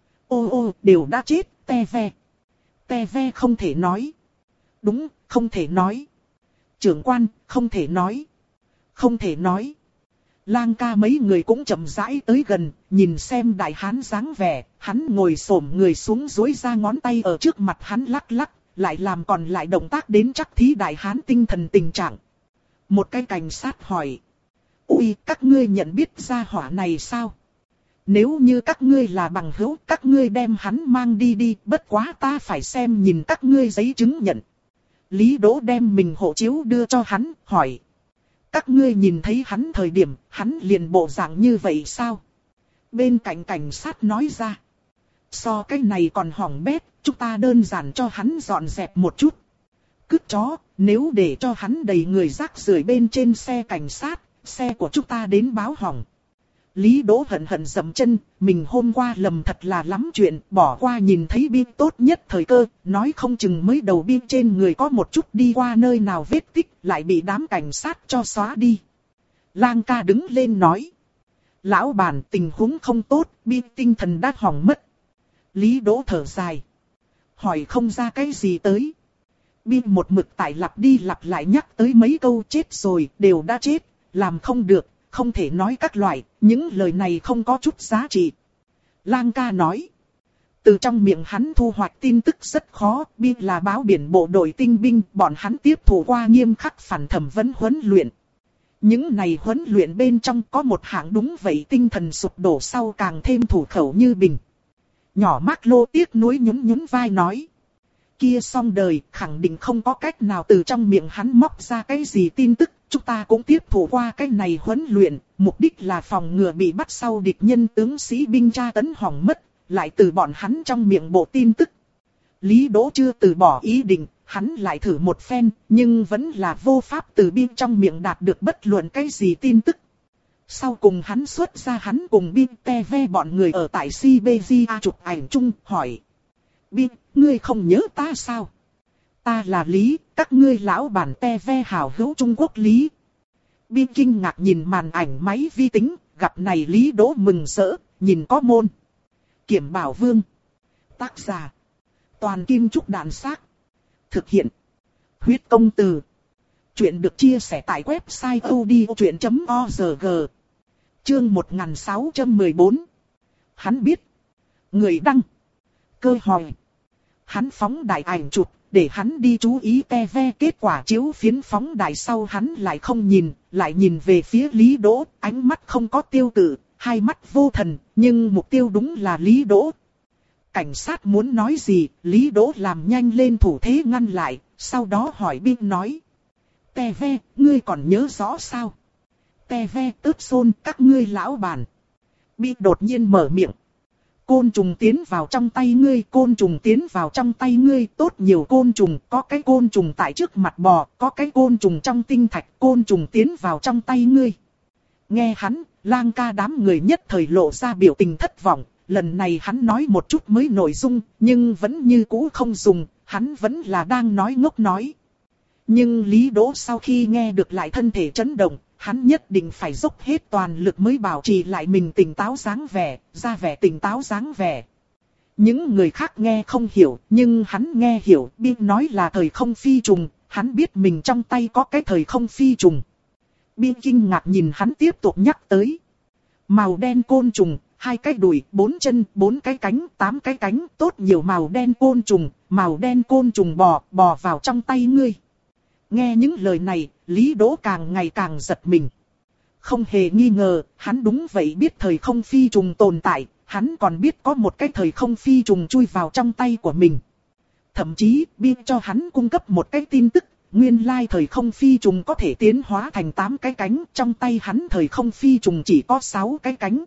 Ô ô, đều đã chết, te ve. Te ve không thể nói. Đúng, không thể nói. Trưởng quan, không thể nói. Không thể nói. Lang ca mấy người cũng chậm rãi tới gần, nhìn xem đại hán dáng vẻ, hắn ngồi xổm người xuống duỗi ra ngón tay ở trước mặt hắn lắc lắc, lại làm còn lại động tác đến chắc thí đại hán tinh thần tình trạng. Một cái cảnh sát hỏi. Ui, các ngươi nhận biết gia hỏa này sao? Nếu như các ngươi là bằng hữu, các ngươi đem hắn mang đi đi, bất quá ta phải xem nhìn các ngươi giấy chứng nhận. Lý Đỗ đem mình hộ chiếu đưa cho hắn, hỏi. Các ngươi nhìn thấy hắn thời điểm, hắn liền bộ dạng như vậy sao? Bên cạnh cảnh sát nói ra. So cái này còn hỏng bét, chúng ta đơn giản cho hắn dọn dẹp một chút. Cứt chó, nếu để cho hắn đầy người rác rưởi bên trên xe cảnh sát, xe của chúng ta đến báo hỏng. Lý Đỗ hận hận dậm chân, mình hôm qua lầm thật là lắm chuyện, bỏ qua nhìn thấy Binh tốt nhất thời cơ, nói không chừng mới đầu Binh trên người có một chút đi qua nơi nào vết tích, lại bị đám cảnh sát cho xóa đi. Lang ca đứng lên nói. Lão bản tình huống không tốt, Binh tinh thần đã hỏng mất. Lý Đỗ thở dài. Hỏi không ra cái gì tới. Binh một mực tại lặp đi lặp lại nhắc tới mấy câu chết rồi, đều đã chết, làm không được. Không thể nói các loại, những lời này không có chút giá trị. Lang ca nói. Từ trong miệng hắn thu hoạch tin tức rất khó, Binh là báo biển bộ đội tinh binh, bọn hắn tiếp thủ qua nghiêm khắc phản thẩm vấn huấn luyện. Những này huấn luyện bên trong có một hạng đúng vậy tinh thần sụp đổ sau càng thêm thủ khẩu như bình. Nhỏ Mark Lô tiếc nuối nhún nhún vai nói. Kia xong đời, khẳng định không có cách nào từ trong miệng hắn móc ra cái gì tin tức. Chúng ta cũng tiếp thủ qua cái này huấn luyện, mục đích là phòng ngừa bị bắt sau địch nhân tướng sĩ binh tra tấn hỏng mất, lại từ bọn hắn trong miệng bộ tin tức. Lý Đỗ chưa từ bỏ ý định, hắn lại thử một phen, nhưng vẫn là vô pháp từ Binh trong miệng đạt được bất luận cái gì tin tức. Sau cùng hắn xuất ra hắn cùng Binh te ve bọn người ở tại Siberia chụp ảnh chung, hỏi. Binh, ngươi không nhớ ta sao? Ta là Lý, các ngươi lão bản te ve hảo hữu Trung Quốc Lý. Binh kinh ngạc nhìn màn ảnh máy vi tính, gặp này Lý Đỗ mừng rỡ, nhìn có môn. Kiểm Bảo Vương. Tác giả. Toàn Kim Trúc Đàn Xác. Thực hiện. Huyết Công Từ. Chuyện được chia sẻ tại website odchuyện chấm org. Chương một nghìn sáu trăm mười bốn. Hắn biết. Người đăng. Cơ hỏi. Hắn phóng đại ảnh chụp. Để hắn đi chú ý te ve kết quả chiếu phiến phóng đại sau hắn lại không nhìn, lại nhìn về phía Lý Đỗ, ánh mắt không có tiêu cự, hai mắt vô thần, nhưng mục tiêu đúng là Lý Đỗ. Cảnh sát muốn nói gì, Lý Đỗ làm nhanh lên thủ thế ngăn lại, sau đó hỏi Binh nói. Te ve, ngươi còn nhớ rõ sao? Te ve tớp xôn các ngươi lão bản. Binh đột nhiên mở miệng. Côn trùng tiến vào trong tay ngươi, côn trùng tiến vào trong tay ngươi, tốt nhiều côn trùng, có cái côn trùng tại trước mặt bò, có cái côn trùng trong tinh thạch, côn trùng tiến vào trong tay ngươi. Nghe hắn, Lang ca đám người nhất thời lộ ra biểu tình thất vọng. Lần này hắn nói một chút mới nội dung, nhưng vẫn như cũ không dùng, hắn vẫn là đang nói ngốc nói. Nhưng Lý Đỗ sau khi nghe được lại thân thể chấn động, hắn nhất định phải dốc hết toàn lực mới bảo trì lại mình tỉnh táo dáng vẻ, ra vẻ tỉnh táo dáng vẻ. Những người khác nghe không hiểu, nhưng hắn nghe hiểu, Bill nói là thời không phi trùng, hắn biết mình trong tay có cái thời không phi trùng. Bill kinh ngạc nhìn hắn tiếp tục nhắc tới. Màu đen côn trùng, hai cái đùi, bốn chân, bốn cái cánh, tám cái cánh, tốt nhiều màu đen côn trùng, màu đen côn trùng bò, bò vào trong tay ngươi. Nghe những lời này, Lý Đỗ càng ngày càng giật mình. Không hề nghi ngờ, hắn đúng vậy biết thời không phi trùng tồn tại, hắn còn biết có một cái thời không phi trùng chui vào trong tay của mình. Thậm chí, Bill cho hắn cung cấp một cái tin tức, nguyên lai thời không phi trùng có thể tiến hóa thành tám cái cánh, trong tay hắn thời không phi trùng chỉ có sáu cái cánh.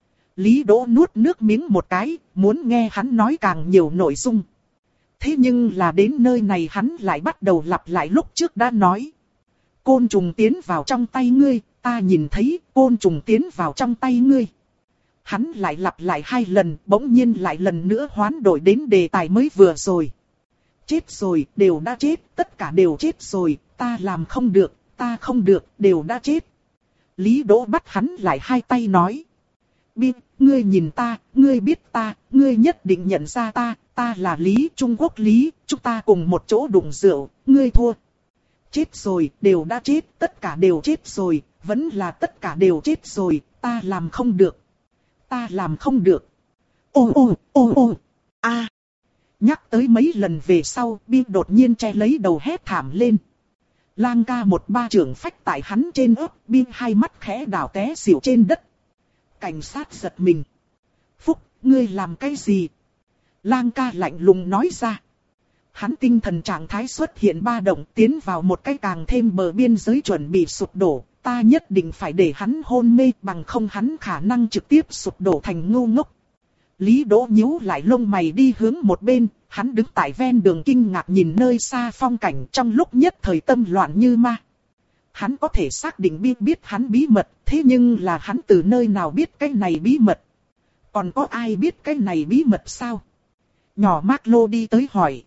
Lý Đỗ nuốt nước miếng một cái, muốn nghe hắn nói càng nhiều nội dung. Thế nhưng là đến nơi này hắn lại bắt đầu lặp lại lúc trước đã nói. Côn trùng tiến vào trong tay ngươi, ta nhìn thấy côn trùng tiến vào trong tay ngươi. Hắn lại lặp lại hai lần, bỗng nhiên lại lần nữa hoán đổi đến đề tài mới vừa rồi. Chết rồi, đều đã chết, tất cả đều chết rồi, ta làm không được, ta không được, đều đã chết. Lý Đỗ bắt hắn lại hai tay nói. Bill, ngươi nhìn ta, ngươi biết ta, ngươi nhất định nhận ra ta, ta là Lý, Trung Quốc Lý, chúng ta cùng một chỗ đụng rượu, ngươi thua. Chết rồi, đều đã chết, tất cả đều chết rồi, vẫn là tất cả đều chết rồi, ta làm không được. Ta làm không được. Ô ô, ô ô, a. Nhắc tới mấy lần về sau, Bill đột nhiên che lấy đầu hét thảm lên. Lang ca một ba trưởng phách tại hắn trên ớt, Bill hai mắt khẽ đảo té xỉu trên đất. Cảnh sát giật mình. Phúc, ngươi làm cái gì? Lang ca lạnh lùng nói ra. Hắn tinh thần trạng thái xuất hiện ba động, tiến vào một cái càng thêm bờ biên giới chuẩn bị sụp đổ. Ta nhất định phải để hắn hôn mê, bằng không hắn khả năng trực tiếp sụp đổ thành ngu ngốc. Lý Đỗ nhíu lại lông mày đi hướng một bên, hắn đứng tại ven đường kinh ngạc nhìn nơi xa phong cảnh, trong lúc nhất thời tâm loạn như ma. Hắn có thể xác định biết biết hắn bí mật, thế nhưng là hắn từ nơi nào biết cái này bí mật? Còn có ai biết cái này bí mật sao? Nhỏ Mark Lô đi tới hỏi.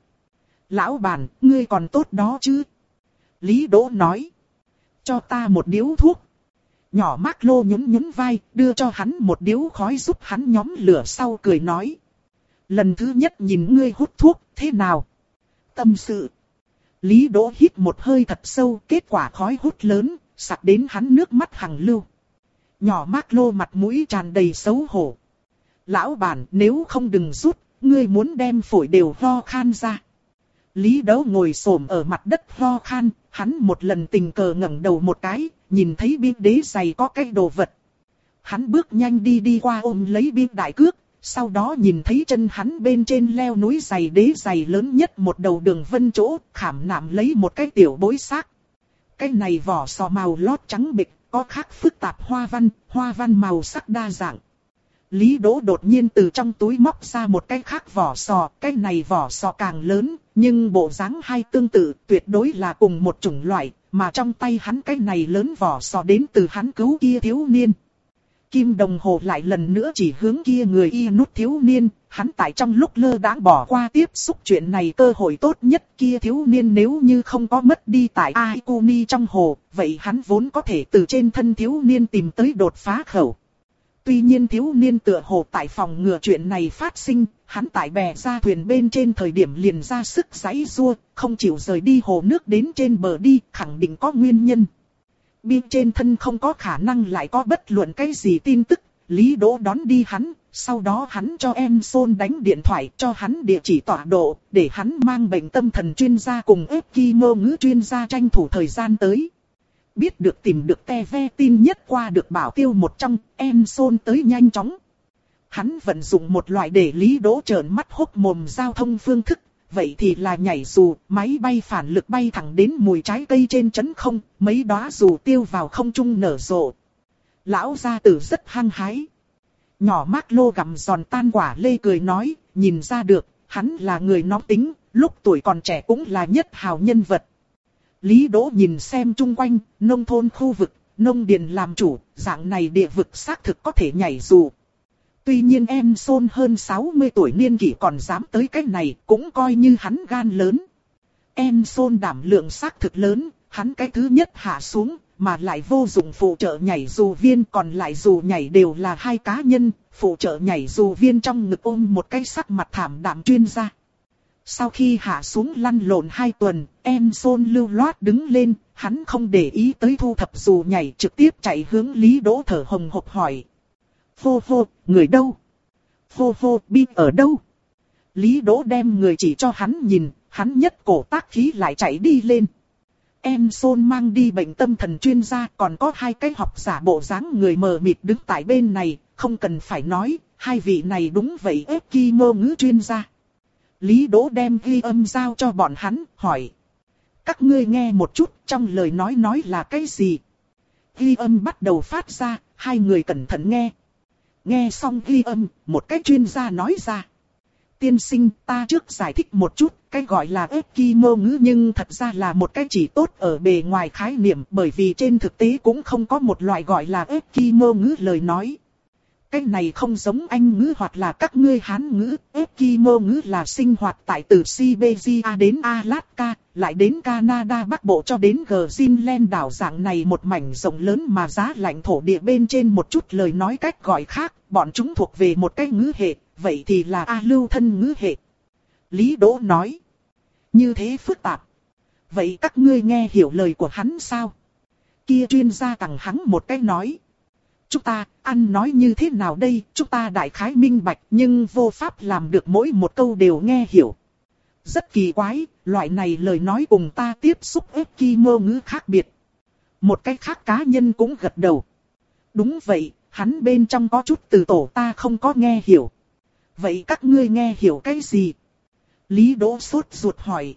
Lão bản, ngươi còn tốt đó chứ? Lý Đỗ nói. Cho ta một điếu thuốc. Nhỏ Mark Lô nhún nhún vai, đưa cho hắn một điếu khói giúp hắn nhóm lửa sau cười nói. Lần thứ nhất nhìn ngươi hút thuốc, thế nào? Tâm sự. Lý Đỗ hít một hơi thật sâu, kết quả khói hút lớn, sặc đến hắn nước mắt hằng lưu. Nhỏ Mark Lô mặt mũi tràn đầy xấu hổ. Lão bản, nếu không đừng rút, ngươi muốn đem phổi đều ho khan ra. Lý Đỗ ngồi xổm ở mặt đất ho khan, hắn một lần tình cờ ngẩng đầu một cái, nhìn thấy biên đế giày có cái đồ vật. Hắn bước nhanh đi đi qua ôm lấy biên đại cước, sau đó nhìn thấy chân hắn bên trên leo núi giày đế giày lớn nhất một đầu đường vân chỗ, khảm nạm lấy một cái tiểu bối xác. Cái này vỏ sò màu lót trắng bịch, có khác phức tạp hoa văn, hoa văn màu sắc đa dạng. Lý Đỗ đột nhiên từ trong túi móc ra một cái khác vỏ sò, cái này vỏ sò càng lớn, nhưng bộ dáng hai tương tự, tuyệt đối là cùng một chủng loại, mà trong tay hắn cái này lớn vỏ sò đến từ hắn cứu kia thiếu niên. Kim đồng hồ lại lần nữa chỉ hướng kia người y nút thiếu niên, hắn tại trong lúc lơ đãng bỏ qua tiếp xúc chuyện này cơ hội tốt nhất, kia thiếu niên nếu như không có mất đi tại Aikuni trong hồ, vậy hắn vốn có thể từ trên thân thiếu niên tìm tới đột phá khẩu. Tuy nhiên thiếu niên tựa hồ tại phòng ngừa chuyện này phát sinh, hắn tại bè ra thuyền bên trên thời điểm liền ra sức giãy giụa, không chịu rời đi hồ nước đến trên bờ đi, khẳng định có nguyên nhân. Biên trên thân không có khả năng lại có bất luận cái gì tin tức, Lý Đỗ đón đi hắn, sau đó hắn cho em Son đánh điện thoại cho hắn địa chỉ tọa độ, để hắn mang bệnh tâm thần chuyên gia cùng Eskimo ngữ chuyên gia tranh thủ thời gian tới. Biết được tìm được te ve tin nhất qua được bảo tiêu một trong, em Son tới nhanh chóng. Hắn vận dụng một loại để Lý Đỗ trợn mắt hốc mồm giao thông phương thức. Vậy thì là nhảy dù, máy bay phản lực bay thẳng đến mùi trái cây trên trấn không, mấy đóa dù tiêu vào không trung nở rộ. Lão gia tử rất hăng hái. Nhỏ Mark Lô gặm giòn tan quả lê cười nói, nhìn ra được, hắn là người nóng tính, lúc tuổi còn trẻ cũng là nhất hào nhân vật. Lý Đỗ nhìn xem chung quanh, nông thôn khu vực, nông điền làm chủ, dạng này địa vực xác thực có thể nhảy dù. Tuy nhiên Enson hơn sáu mươi tuổi niên kỷ còn dám tới cái này, cũng coi như hắn gan lớn. Enson đảm lượng xác thực lớn, hắn cái thứ nhất hạ xuống, mà lại vô dụng phụ trợ nhảy dù viên, còn lại dù nhảy đều là hai cá nhân, phụ trợ nhảy dù viên trong ngực ôm một cái sắc mặt thảm đạm chuyên gia. Sau khi hạ xuống lăn lộn hai tuần, Enson lưu loát đứng lên, hắn không để ý tới thu thập dù nhảy, trực tiếp chạy hướng Lý Đỗ thở hồng hộc hỏi. Hô hô, người đâu? Hô hô, Bi ở đâu? Lý Đỗ đem người chỉ cho hắn nhìn, hắn nhất cổ tác khí lại chạy đi lên. Enson mang đi bệnh tâm thần chuyên gia, còn có hai cái học giả bộ dáng người mờ mịt đứng tại bên này, không cần phải nói, hai vị này đúng vậy Eskimo ngữ chuyên gia. Lý Đỗ đem ghi âm giao cho bọn hắn, hỏi. Các ngươi nghe một chút, trong lời nói nói là cái gì? Ghi âm bắt đầu phát ra, hai người cẩn thận nghe. Nghe xong ghi âm, một cái chuyên gia nói ra. Tiên sinh, ta trước giải thích một chút, cái gọi là Eskimo ngữ nhưng thật ra là một cái chỉ tốt ở bề ngoài khái niệm, bởi vì trên thực tế cũng không có một loại gọi là Eskimo ngữ lời nói. Cái này không giống Anh ngữ hoặc là các ngươi Hán ngữ, Eskimo ngữ là sinh hoạt tại từ Siberia đến Alaska, lại đến Canada Bắc Bộ cho đến Greenland đảo dạng này một mảnh rộng lớn mà giá lạnh thổ địa bên trên một chút lời nói cách gọi khác, bọn chúng thuộc về một cái ngữ hệ, vậy thì là A lưu thân ngữ hệ. Lý Đỗ nói, như thế phức tạp. Vậy các ngươi nghe hiểu lời của hắn sao? Kia chuyên gia tặng hắn một cái nói. Chúng ta, ăn nói như thế nào đây, chúng ta đại khái minh bạch nhưng vô pháp làm được mỗi một câu đều nghe hiểu. Rất kỳ quái, loại này lời nói cùng ta tiếp xúc Eskimo ngữ khác biệt. Một cái khác cá nhân cũng gật đầu. Đúng vậy, hắn bên trong có chút từ tổ ta không có nghe hiểu. Vậy các ngươi nghe hiểu cái gì? Lý Đỗ sốt ruột hỏi.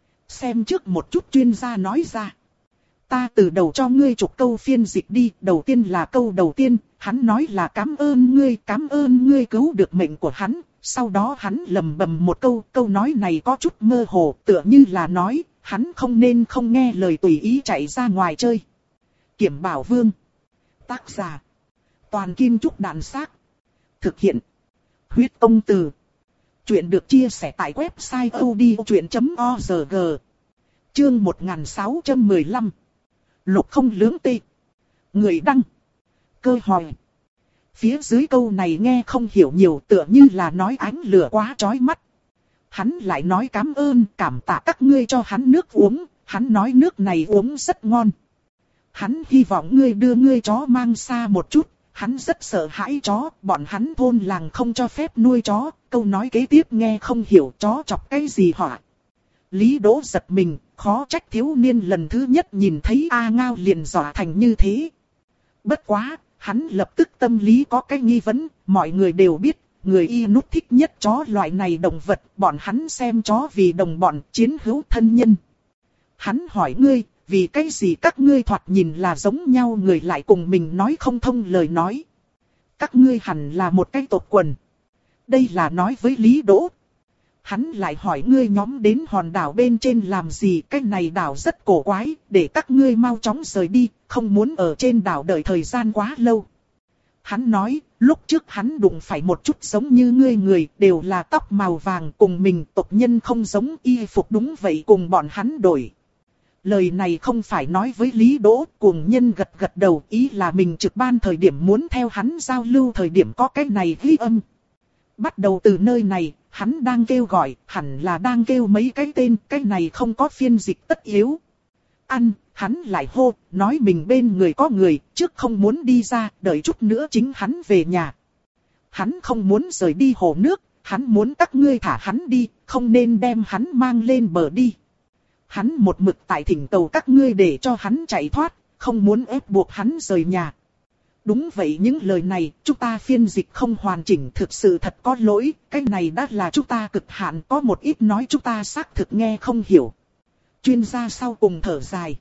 Xem trước một chút chuyên gia nói ra. Ta từ đầu cho ngươi chục câu phiên dịch đi, đầu tiên là câu đầu tiên, hắn nói là cảm ơn ngươi, cảm ơn ngươi cứu được mệnh của hắn, sau đó hắn lầm bầm một câu, câu nói này có chút mơ hồ, tựa như là nói, hắn không nên không nghe lời tùy ý chạy ra ngoài chơi. Kiểm Bảo Vương. Tác giả. Toàn Kim Trúc Đạn Xác. Thực hiện. Huyết Công Từ. Chuyện được chia sẻ tại website odchuyện chấm org. Chương một nghìn sáu trăm mười lăm. Lục không lưỡng tê. Người đăng. Cơ hỏi. Phía dưới câu này nghe không hiểu nhiều, tựa như là nói ánh lửa quá chói mắt. Hắn lại nói cảm ơn, cảm tạ các ngươi cho hắn nước uống, hắn nói nước này uống rất ngon. Hắn hy vọng ngươi đưa ngươi chó mang xa một chút, hắn rất sợ hãi chó, bọn hắn thôn làng không cho phép nuôi chó, câu nói kế tiếp nghe không hiểu chó chọc cái gì hả. Lý Đỗ giật mình, khó trách thiếu niên lần thứ nhất nhìn thấy A Ngao liền dọa thành như thế. Bất quá, hắn lập tức tâm lý có cái nghi vấn, mọi người đều biết, người Inuit thích nhất chó loại này động vật, bọn hắn xem chó vì đồng bọn, chiến hữu thân nhân. Hắn hỏi ngươi, vì cái gì các ngươi thoạt nhìn là giống nhau người lại cùng mình nói không thông lời nói. Các ngươi hẳn là một cái tộc quần. Đây là nói với Lý Đỗ. Hắn lại hỏi ngươi nhóm đến hòn đảo bên trên làm gì, cái này đảo rất cổ quái, để các ngươi mau chóng rời đi, không muốn ở trên đảo đợi thời gian quá lâu. Hắn nói, lúc trước hắn đụng phải một chút giống như ngươi người, đều là tóc màu vàng cùng mình, tộc nhân không giống, y phục đúng vậy cùng bọn hắn đổi. Lời này không phải nói với Lý Đỗ, cuồng nhân gật gật đầu, ý là mình trực ban thời điểm muốn theo hắn giao lưu thời điểm có cái này ghi âm. Bắt đầu từ nơi này, hắn đang kêu gọi, hẳn là đang kêu mấy cái tên, cái này không có phiên dịch tất yếu. Ăn, hắn lại hô, nói mình bên người có người, trước không muốn đi ra, đợi chút nữa chính hắn về nhà. Hắn không muốn rời đi hồ nước, hắn muốn các ngươi thả hắn đi, không nên đem hắn mang lên bờ đi. Hắn một mực tại thỉnh cầu các ngươi để cho hắn chạy thoát, không muốn ép buộc hắn rời nhà. Đúng vậy, những lời này, chúng ta phiên dịch không hoàn chỉnh, thực sự thật có lỗi, cái này đã là chúng ta cực hạn, có một ít nói chúng ta xác thực nghe không hiểu. Chuyên gia sau cùng thở dài.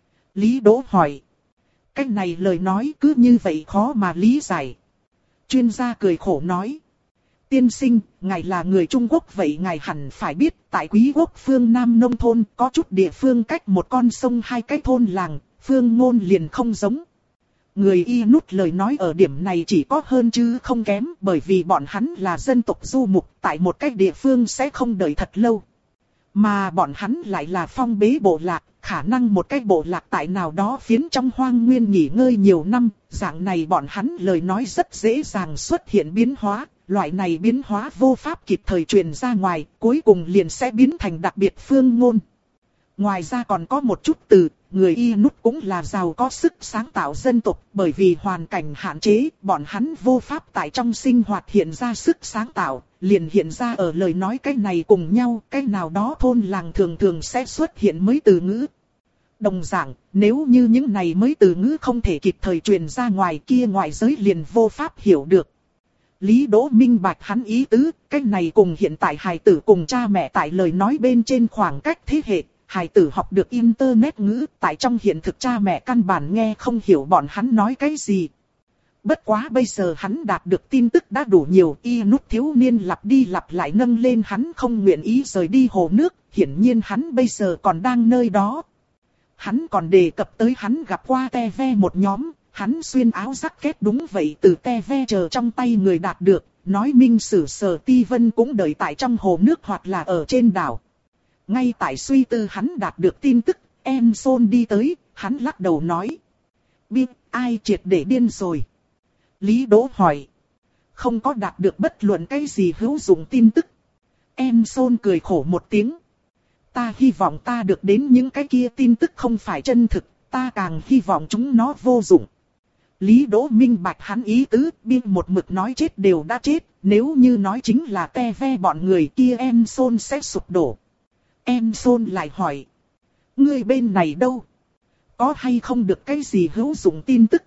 Lý Đỗ hỏi. Cái này lời nói cứ như vậy khó mà lý giải. Chuyên gia cười khổ nói. Tiên sinh, ngài là người Trung Quốc vậy ngài hẳn phải biết, tại Quý Quốc phương Nam nông thôn có chút địa phương cách một con sông hai cái thôn làng, phương ngôn liền không giống. Người Y Nút lời nói ở điểm này chỉ có hơn chứ không kém, bởi vì bọn hắn là dân tộc du mục, tại một cái địa phương sẽ không đợi thật lâu. Mà bọn hắn lại là phong bế bộ lạc, khả năng một cái bộ lạc tại nào đó phiến trong hoang nguyên nghỉ ngơi nhiều năm, dạng này bọn hắn lời nói rất dễ dàng xuất hiện biến hóa, loại này biến hóa vô pháp kịp thời truyền ra ngoài, cuối cùng liền sẽ biến thành đặc biệt phương ngôn. Ngoài ra còn có một chút từ, người Y Nút cũng là giàu có sức sáng tạo dân tộc, bởi vì hoàn cảnh hạn chế, bọn hắn vô pháp tại trong sinh hoạt hiện ra sức sáng tạo, liền hiện ra ở lời nói cái này cùng nhau, cái nào đó thôn làng thường thường sẽ xuất hiện mới từ ngữ. Đồng dạng, nếu như những này mới từ ngữ không thể kịp thời truyền ra ngoài kia ngoại giới liền vô pháp hiểu được. Lý Đỗ minh bạch hắn ý tứ, cái này cùng hiện tại hài tử cùng cha mẹ tại lời nói bên trên khoảng cách thế hệ. Hài tử học được internet ngữ, tại trong hiện thực cha mẹ căn bản nghe không hiểu bọn hắn nói cái gì. Bất quá bây giờ hắn đạt được tin tức đã đủ nhiều, Y Nút thiếu niên lặp đi lặp lại nâng lên hắn không nguyện ý rời đi hồ nước, hiển nhiên hắn bây giờ còn đang nơi đó. Hắn còn đề cập tới hắn gặp qua te ve một nhóm, hắn xuyên áo jacket đúng vậy từ te ve chờ trong tay người đạt được, nói minh sử Sở Ti Vân cũng đợi tại trong hồ nước hoặc là ở trên đảo. Ngay tại suy tư hắn đạt được tin tức, em Son đi tới, hắn lắc đầu nói. Biết ai triệt để điên rồi? Lý Đỗ hỏi. Không có đạt được bất luận cái gì hữu dụng tin tức. Em Son cười khổ một tiếng. Ta hy vọng ta được đến những cái kia tin tức không phải chân thực, ta càng hy vọng chúng nó vô dụng. Lý Đỗ minh bạch hắn ý tứ, biên một mực nói chết đều đã chết, nếu như nói chính là te ve bọn người kia em Son sẽ sụp đổ. Em Son lại hỏi. Ngươi bên này đâu? Có hay không được cái gì hữu dụng tin tức?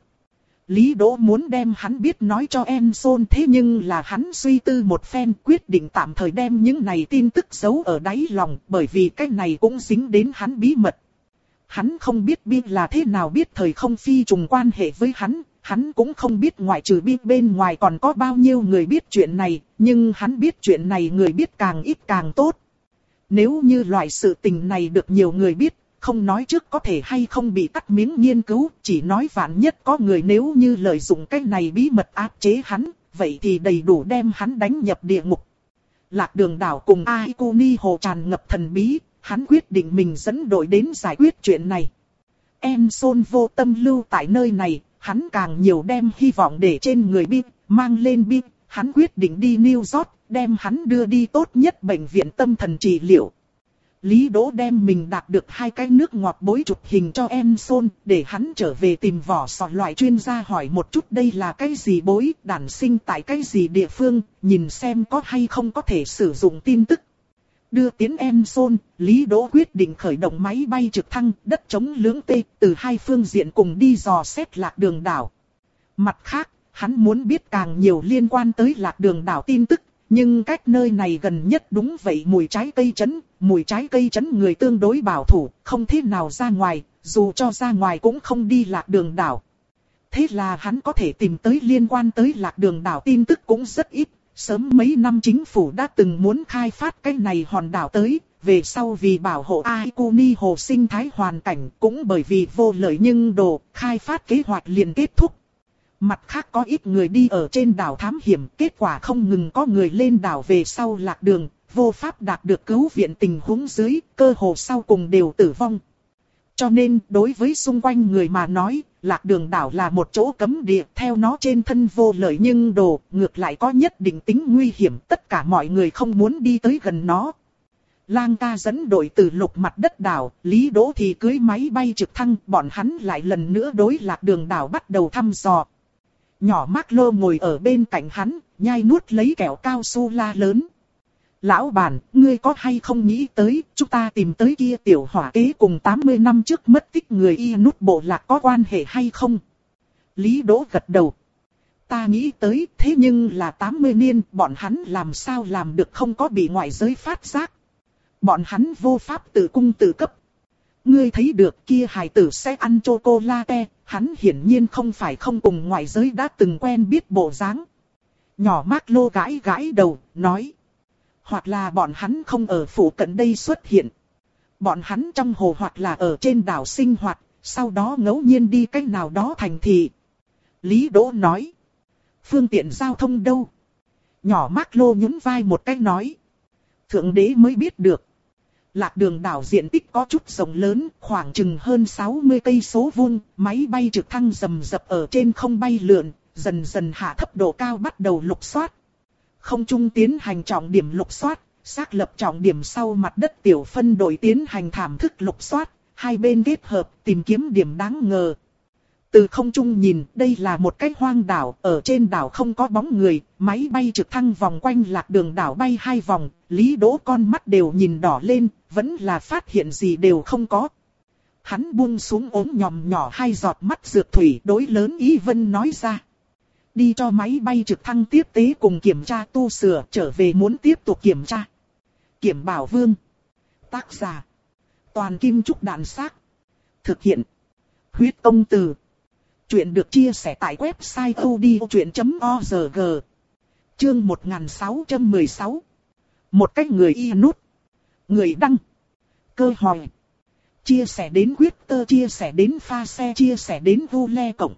Lý Đỗ muốn đem hắn biết nói cho em Son, thế nhưng là hắn suy tư một phen quyết định tạm thời đem những này tin tức giấu ở đáy lòng, bởi vì cái này cũng dính đến hắn bí mật. Hắn không biết biết là thế nào biết thời không phi trùng quan hệ với hắn, hắn cũng không biết ngoại trừ biết bên ngoài còn có bao nhiêu người biết chuyện này, nhưng hắn biết chuyện này người biết càng ít càng tốt. Nếu như loại sự tình này được nhiều người biết, không nói trước có thể hay không bị cắt miếng nghiên cứu, chỉ nói vạn nhất có người nếu như lợi dụng cái này bí mật áp chế hắn, vậy thì đầy đủ đem hắn đánh nhập địa ngục. Lạc Đường đảo cùng Aikuni hồ tràn ngập thần bí, hắn quyết định mình dẫn đội đến giải quyết chuyện này. Em Son vô tâm lưu tại nơi này, hắn càng nhiều đem hy vọng để trên người Bi, mang lên Bi, hắn quyết định đi New York, đem hắn đưa đi tốt nhất bệnh viện tâm thần trị liệu. Lý Đỗ đem mình đạt được hai cái nước ngọt bối chụp hình cho em Son, để hắn trở về tìm vỏ sò loại chuyên gia hỏi một chút đây là cái gì bối, đản sinh tại cái gì địa phương, nhìn xem có hay không có thể sử dụng tin tức. Đưa tiến em Son, Lý Đỗ quyết định khởi động máy bay trực thăng, đất chống lưỡng tê, từ hai phương diện cùng đi dò xét Lạc Đường đảo. Mặt khác, hắn muốn biết càng nhiều liên quan tới Lạc Đường đảo tin tức, nhưng cách nơi này gần nhất đúng vậy mùi trái cây trấn, mùi trái cây trấn người tương đối bảo thủ, không thế nào ra ngoài, dù cho ra ngoài cũng không đi Lạc Đường đảo. Thế là hắn có thể tìm tới liên quan tới Lạc Đường đảo tin tức cũng rất ít. Sớm mấy năm chính phủ đã từng muốn khai phát cái này hòn đảo tới, về sau vì bảo hộ Aikuni hồ sinh thái hoàn cảnh cũng bởi vì vô lợi nhưng đồ, khai phát kế hoạch liền kết thúc. Mặt khác có ít người đi ở trên đảo thám hiểm, kết quả không ngừng có người lên đảo về sau lạc đường, vô pháp đạt được cứu viện tình huống dưới, cơ hồ sau cùng đều tử vong. Cho nên, đối với xung quanh người mà nói, Lạc Đường đảo là một chỗ cấm địa, theo nó trên thân vô lợi nhưng đồ, ngược lại có nhất định tính nguy hiểm, tất cả mọi người không muốn đi tới gần nó. Lang ca dẫn đội từ lục mặt đất đảo, Lý Đỗ thì cưới máy bay trực thăng, bọn hắn lại lần nữa đối Lạc Đường đảo bắt đầu thăm dò. Nhỏ Mark Lô ngồi ở bên cạnh hắn, nhai nuốt lấy kẹo cao su la lớn. Lão bản, ngươi có hay không nghĩ tới, chúng ta tìm tới kia tiểu hỏa kế cùng tám mươi năm trước mất tích người Y Nút bộ lạc có quan hệ hay không? Lý Đỗ gật đầu. Ta nghĩ tới, thế nhưng là tám mươi niên, bọn hắn làm sao làm được không có bị ngoại giới phát giác. Bọn hắn vô pháp tự cung tự cấp. Ngươi thấy được kia hài tử sẽ ăn chocolate, hắn hiển nhiên không phải không cùng ngoại giới đã từng quen biết bộ dáng. Nhỏ Mark Lô gãi gãi đầu, nói. Hoặc là bọn hắn không ở phủ cận đây xuất hiện. Bọn hắn trong hồ hoặc là ở trên đảo sinh hoạt, sau đó ngẫu nhiên đi cách nào đó thành thị. Lý Đỗ nói. Phương tiện giao thông đâu? Nhỏ Mác Lô nhún vai một cái nói. Thượng đế mới biết được. Lạc Đường đảo diện tích có chút rộng lớn, khoảng chừng hơn sáu mươi cây số vuông, máy bay trực thăng rầm rập ở trên không bay lượn, dần dần hạ thấp độ cao bắt đầu lục soát. Không trung tiến hành trọng điểm lục soát, xác lập trọng điểm sau mặt đất tiểu phân đội tiến hành thảm thức lục soát, hai bên kết hợp tìm kiếm điểm đáng ngờ. Từ không trung nhìn, đây là một cái hoang đảo, ở trên đảo không có bóng người, máy bay trực thăng vòng quanh Lạc Đường đảo bay hai vòng, Lý Đỗ con mắt đều nhìn đỏ lên, vẫn là phát hiện gì đều không có. Hắn buông xuống ốm nhòm nhỏ hai giọt mắt dược thủy, đối lớn Ý Vân nói ra. Đi cho máy bay trực thăng tiếp tế cùng kiểm tra tu sửa, trở về muốn tiếp tục kiểm tra. Kiểm Bảo Vương. Tác giả. Toàn Kim Trúc Đạn Xác. Thực hiện. Huyết Công Từ. Chuyện được chia sẻ tại website odchuyện chấm org. Chương một nghìn sáu trăm mười sáu. Một cách người y nút. Người đăng. Cơ hỏi. Chia sẻ đến Twitter, chia sẻ đến pha xe, chia sẻ đến vu le cộng.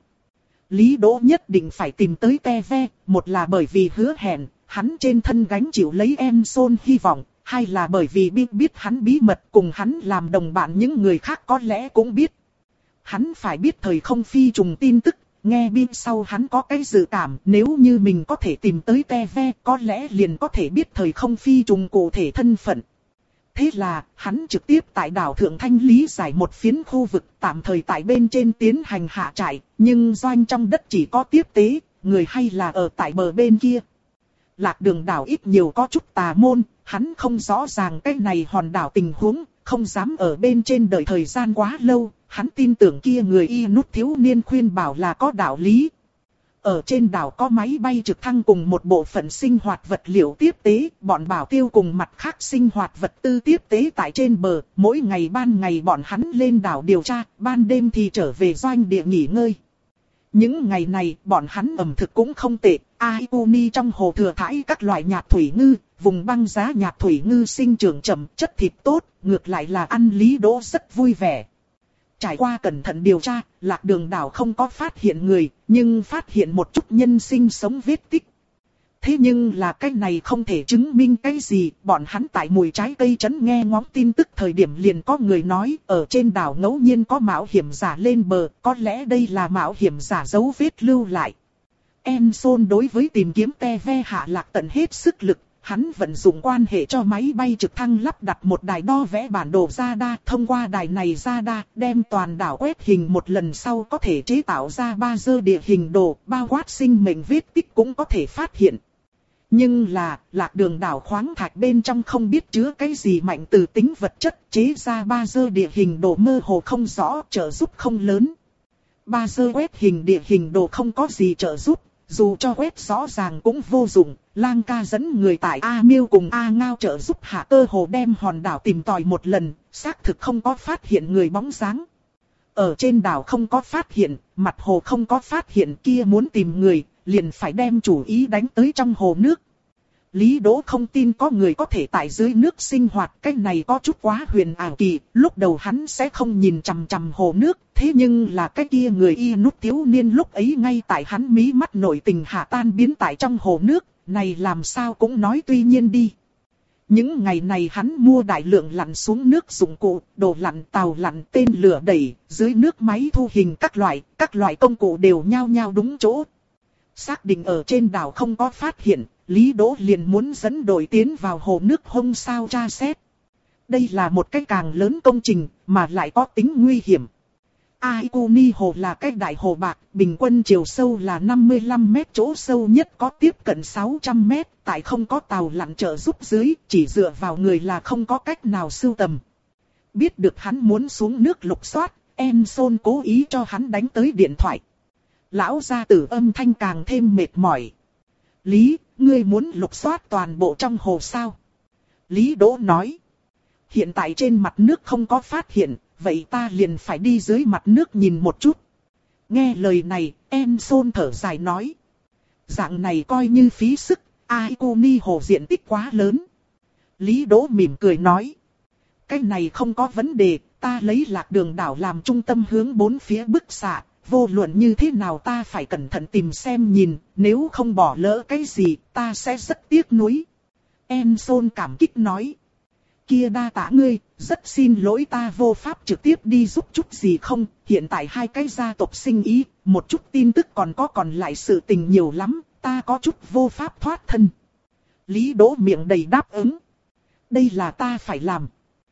Lý Đỗ nhất định phải tìm tới te ve, một là bởi vì hứa hẹn, hắn trên thân gánh chịu lấy em Son hy vọng, hai là bởi vì biết biết hắn bí mật cùng hắn làm đồng bạn những người khác có lẽ cũng biết. Hắn phải biết thời không phi trùng tin tức, nghe biết sau hắn có cái dự cảm nếu như mình có thể tìm tới te ve có lẽ liền có thể biết thời không phi trùng cụ thể thân phận. Thế là, hắn trực tiếp tại đảo Thượng Thanh lý giải một phiến khu vực tạm thời tại bên trên tiến hành hạ trại, nhưng doanh trong đất chỉ có tiếp tế, người hay là ở tại bờ bên kia. Lạc Đường đảo ít nhiều có chút tà môn, hắn không rõ ràng cái này hòn đảo tình huống, không dám ở bên trên đợi thời gian quá lâu, hắn tin tưởng kia người y nút thiếu niên khuyên bảo là có đạo lý. Ở trên đảo có máy bay trực thăng cùng một bộ phận sinh hoạt vật liệu tiếp tế, bọn bảo tiêu cùng mặt khác sinh hoạt vật tư tiếp tế tại trên bờ, mỗi ngày ban ngày bọn hắn lên đảo điều tra, ban đêm thì trở về doanh địa nghỉ ngơi. Những ngày này, bọn hắn ẩm thực cũng không tệ, Aikuni trong hồ thừa thải các loại nhạt thủy ngư, vùng băng giá nhạt thủy ngư sinh trưởng chậm, chất thịt tốt, ngược lại là ăn Lý Đỗ rất vui vẻ. Trải qua cẩn thận điều tra, Lạc Đường đảo không có phát hiện người, nhưng phát hiện một chút nhân sinh sống vết tích. Thế nhưng là cái này không thể chứng minh cái gì, bọn hắn tại mùi trái cây trấn nghe ngóng tin tức thời điểm liền có người nói, ở trên đảo ngẫu nhiên có mạo hiểm giả lên bờ, có lẽ đây là mạo hiểm giả dấu vết lưu lại. Enson đối với tìm kiếm te ve hạ lạc tận hết sức lực. Hắn vận dụng quan hệ cho máy bay trực thăng lắp đặt một đài đo vẽ bản đồ radar, thông qua đài này radar, đem toàn đảo quét hình một lần sau có thể chế tạo ra ba dơ địa hình đồ, bao quát sinh mệnh vết tích cũng có thể phát hiện. Nhưng là, Lạc Đường đảo khoáng thạch bên trong không biết chứa cái gì mạnh từ tính vật chất, chế ra ba dơ địa hình đồ mơ hồ không rõ, trợ giúp không lớn. Ba dơ quét hình địa hình đồ không có gì trợ giúp. Dù cho quét rõ ràng cũng vô dụng, Lang ca dẫn người tại A Miêu cùng A Ngao trợ giúp hạ cơ hồ đem hòn đảo tìm tòi một lần, xác thực không có phát hiện người bóng dáng. Ở trên đảo không có phát hiện, mặt hồ không có phát hiện kia muốn tìm người, liền phải đem chủ ý đánh tới trong hồ nước. Lý Đỗ không tin có người có thể tại dưới nước sinh hoạt, cái này có chút quá huyền ảo kỳ, lúc đầu hắn sẽ không nhìn chằm chằm hồ nước, thế nhưng là cái kia người y nút thiếu niên lúc ấy ngay tại hắn mí mắt nổi tình hạ tan biến tại trong hồ nước, này làm sao cũng nói tuy nhiên đi. Những ngày này hắn mua đại lượng lặn xuống nước dụng cụ, đồ lặn tàu lặn tên lửa đẩy, dưới nước máy thu hình các loại, các loại công cụ đều nhao nhao đúng chỗ. Xác định ở trên đảo không có phát hiện, Lý Đỗ liền muốn dẫn đội tiến vào hồ nước Hông Sao tra xét. Đây là một cái càng lớn công trình, mà lại có tính nguy hiểm. Aikuni hồ là cái đại hồ bạc, bình quân chiều sâu là năm mươi lăm mét, chỗ sâu nhất có tiếp cận sáu trăm mét, tại không có tàu lặn trợ giúp dưới, chỉ dựa vào người là không có cách nào sưu tầm. Biết được hắn muốn xuống nước lục soát, Enson cố ý cho hắn đánh tới điện thoại. Lão gia tử âm thanh càng thêm mệt mỏi. Lý, ngươi muốn lục soát toàn bộ trong hồ sao? Lý Đỗ nói. Hiện tại trên mặt nước không có phát hiện, vậy ta liền phải đi dưới mặt nước nhìn một chút. Nghe lời này, Enson thở dài nói. Dạng này coi như phí sức, Aikuni hồ diện tích quá lớn. Lý Đỗ mỉm cười nói. Cái này không có vấn đề, ta lấy Lạc Đường đảo làm trung tâm hướng bốn phía bức xạ. vô luận như thế nào ta phải cẩn thận tìm xem nhìn, nếu không bỏ lỡ cái gì, ta sẽ rất tiếc nuối. Enson cảm kích nói. Kia đa tạ ngươi, rất xin lỗi ta vô pháp trực tiếp đi giúp chút gì không, hiện tại hai cái gia tộc sinh ý, một chút tin tức còn có còn lại sự tình nhiều lắm, ta có chút vô pháp thoát thân. Lý Đỗ miệng đầy đáp ứng. Đây là ta phải làm.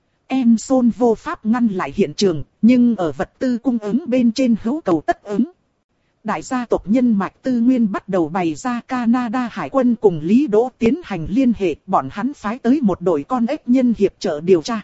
Enson vô pháp ngăn lại hiện trường, nhưng ở vật tư cung ứng bên trên hữu cầu tất ứng. Đại gia tộc nhân mạch tư nguyên bắt đầu bày ra Canada Hải quân cùng Lý Đỗ tiến hành liên hệ, bọn hắn phái tới một đội con ếch nhân hiệp trợ điều tra.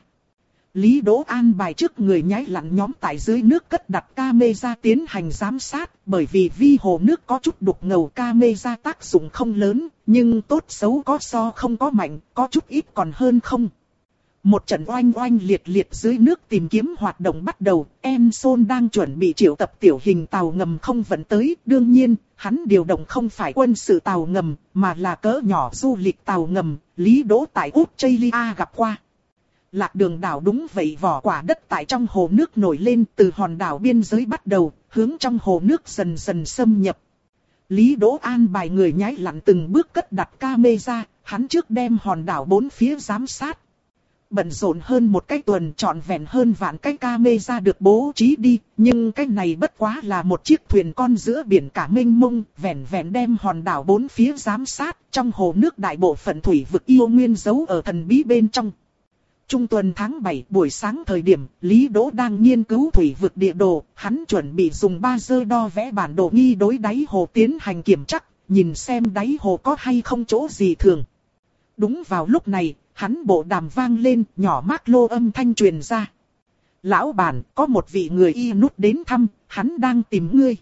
Lý Đỗ an bài trước người nhái lặn nhóm tại dưới nước cất đặt camera tiến hành giám sát, bởi vì vi hồ nước có chút đục ngầu camera tác dụng không lớn, nhưng tốt xấu có so không có mạnh, có chút ít còn hơn không. Một trận oanh oanh liệt liệt dưới nước tìm kiếm hoạt động bắt đầu, Enson đang chuẩn bị triệu tập tiểu hình tàu ngầm không vận tới, đương nhiên, hắn điều động không phải quân sự tàu ngầm, mà là cỡ nhỏ du lịch tàu ngầm, Lý Đỗ tại Australia gặp qua. Lạc Đường đảo đúng vậy, vỏ quả đất tại trong hồ nước nổi lên từ hòn đảo biên giới bắt đầu, hướng trong hồ nước dần dần xâm nhập. Lý Đỗ an bài người nhái lặn từng bước cất đặt camera, hắn trước đem hòn đảo bốn phía giám sát. Bận rộn hơn một cái tuần, trọn vẹn hơn vạn cái camera được bố trí đi, nhưng cái này bất quá là một chiếc thuyền con giữa biển cả mênh mông, vẹn vẹn đem hòn đảo bốn phía giám sát, trong hồ nước đại bộ phận thủy vực yêu nguyên giấu ở thần bí bên trong. Trung tuần tháng bảy buổi sáng thời điểm, Lý Đỗ đang nghiên cứu thủy vực địa đồ, hắn chuẩn bị dùng ba giơ đo vẽ bản đồ nghi đối đáy hồ tiến hành kiểm tra, nhìn xem đáy hồ có hay không chỗ gì thường. Đúng vào lúc này, hắn bộ đàm vang lên, nhỏ mác lô âm thanh truyền ra. Lão bản, có một vị người y nút đến thăm, hắn đang tìm ngươi.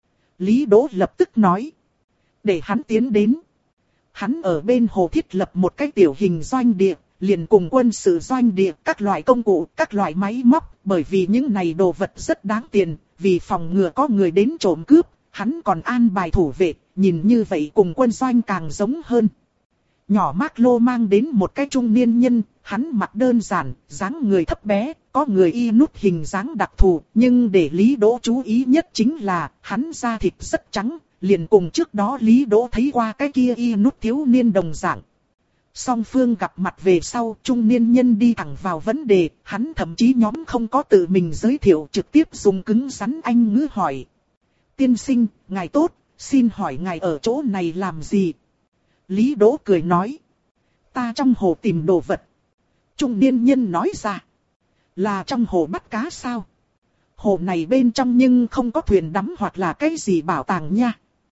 Lý Đỗ lập tức nói. Để hắn tiến đến. Hắn ở bên hồ thiết lập một cái tiểu hình doanh địa, liền cùng quân sự doanh địa, các loại công cụ, các loại máy móc, bởi vì những này đồ vật rất đáng tiền, vì phòng ngừa có người đến trộm cướp, hắn còn an bài thủ vệ, nhìn như vậy cùng quân doanh càng giống hơn. Nhỏ Mark Lô mang đến một cái trung niên nhân, hắn mặc đơn giản, dáng người thấp bé, có người y nút hình dáng đặc thù, nhưng để Lý Đỗ chú ý nhất chính là, hắn da thịt rất trắng, liền cùng trước đó Lý Đỗ thấy qua cái kia y nút thiếu niên đồng dạng. Song phương gặp mặt về sau, trung niên nhân đi thẳng vào vấn đề, hắn thậm chí nhóm không có tự mình giới thiệu, trực tiếp dùng cứng rắn Anh ngữ hỏi. Tiên sinh, ngài tốt, xin hỏi ngài ở chỗ này làm gì? Lý Đỗ cười nói. Ta trong hồ tìm đồ vật. Trung niên nhân nói ra. Là trong hồ bắt cá sao? Hồ này bên trong nhưng không có thuyền đắm hoặc là cái gì bảo tàng nha.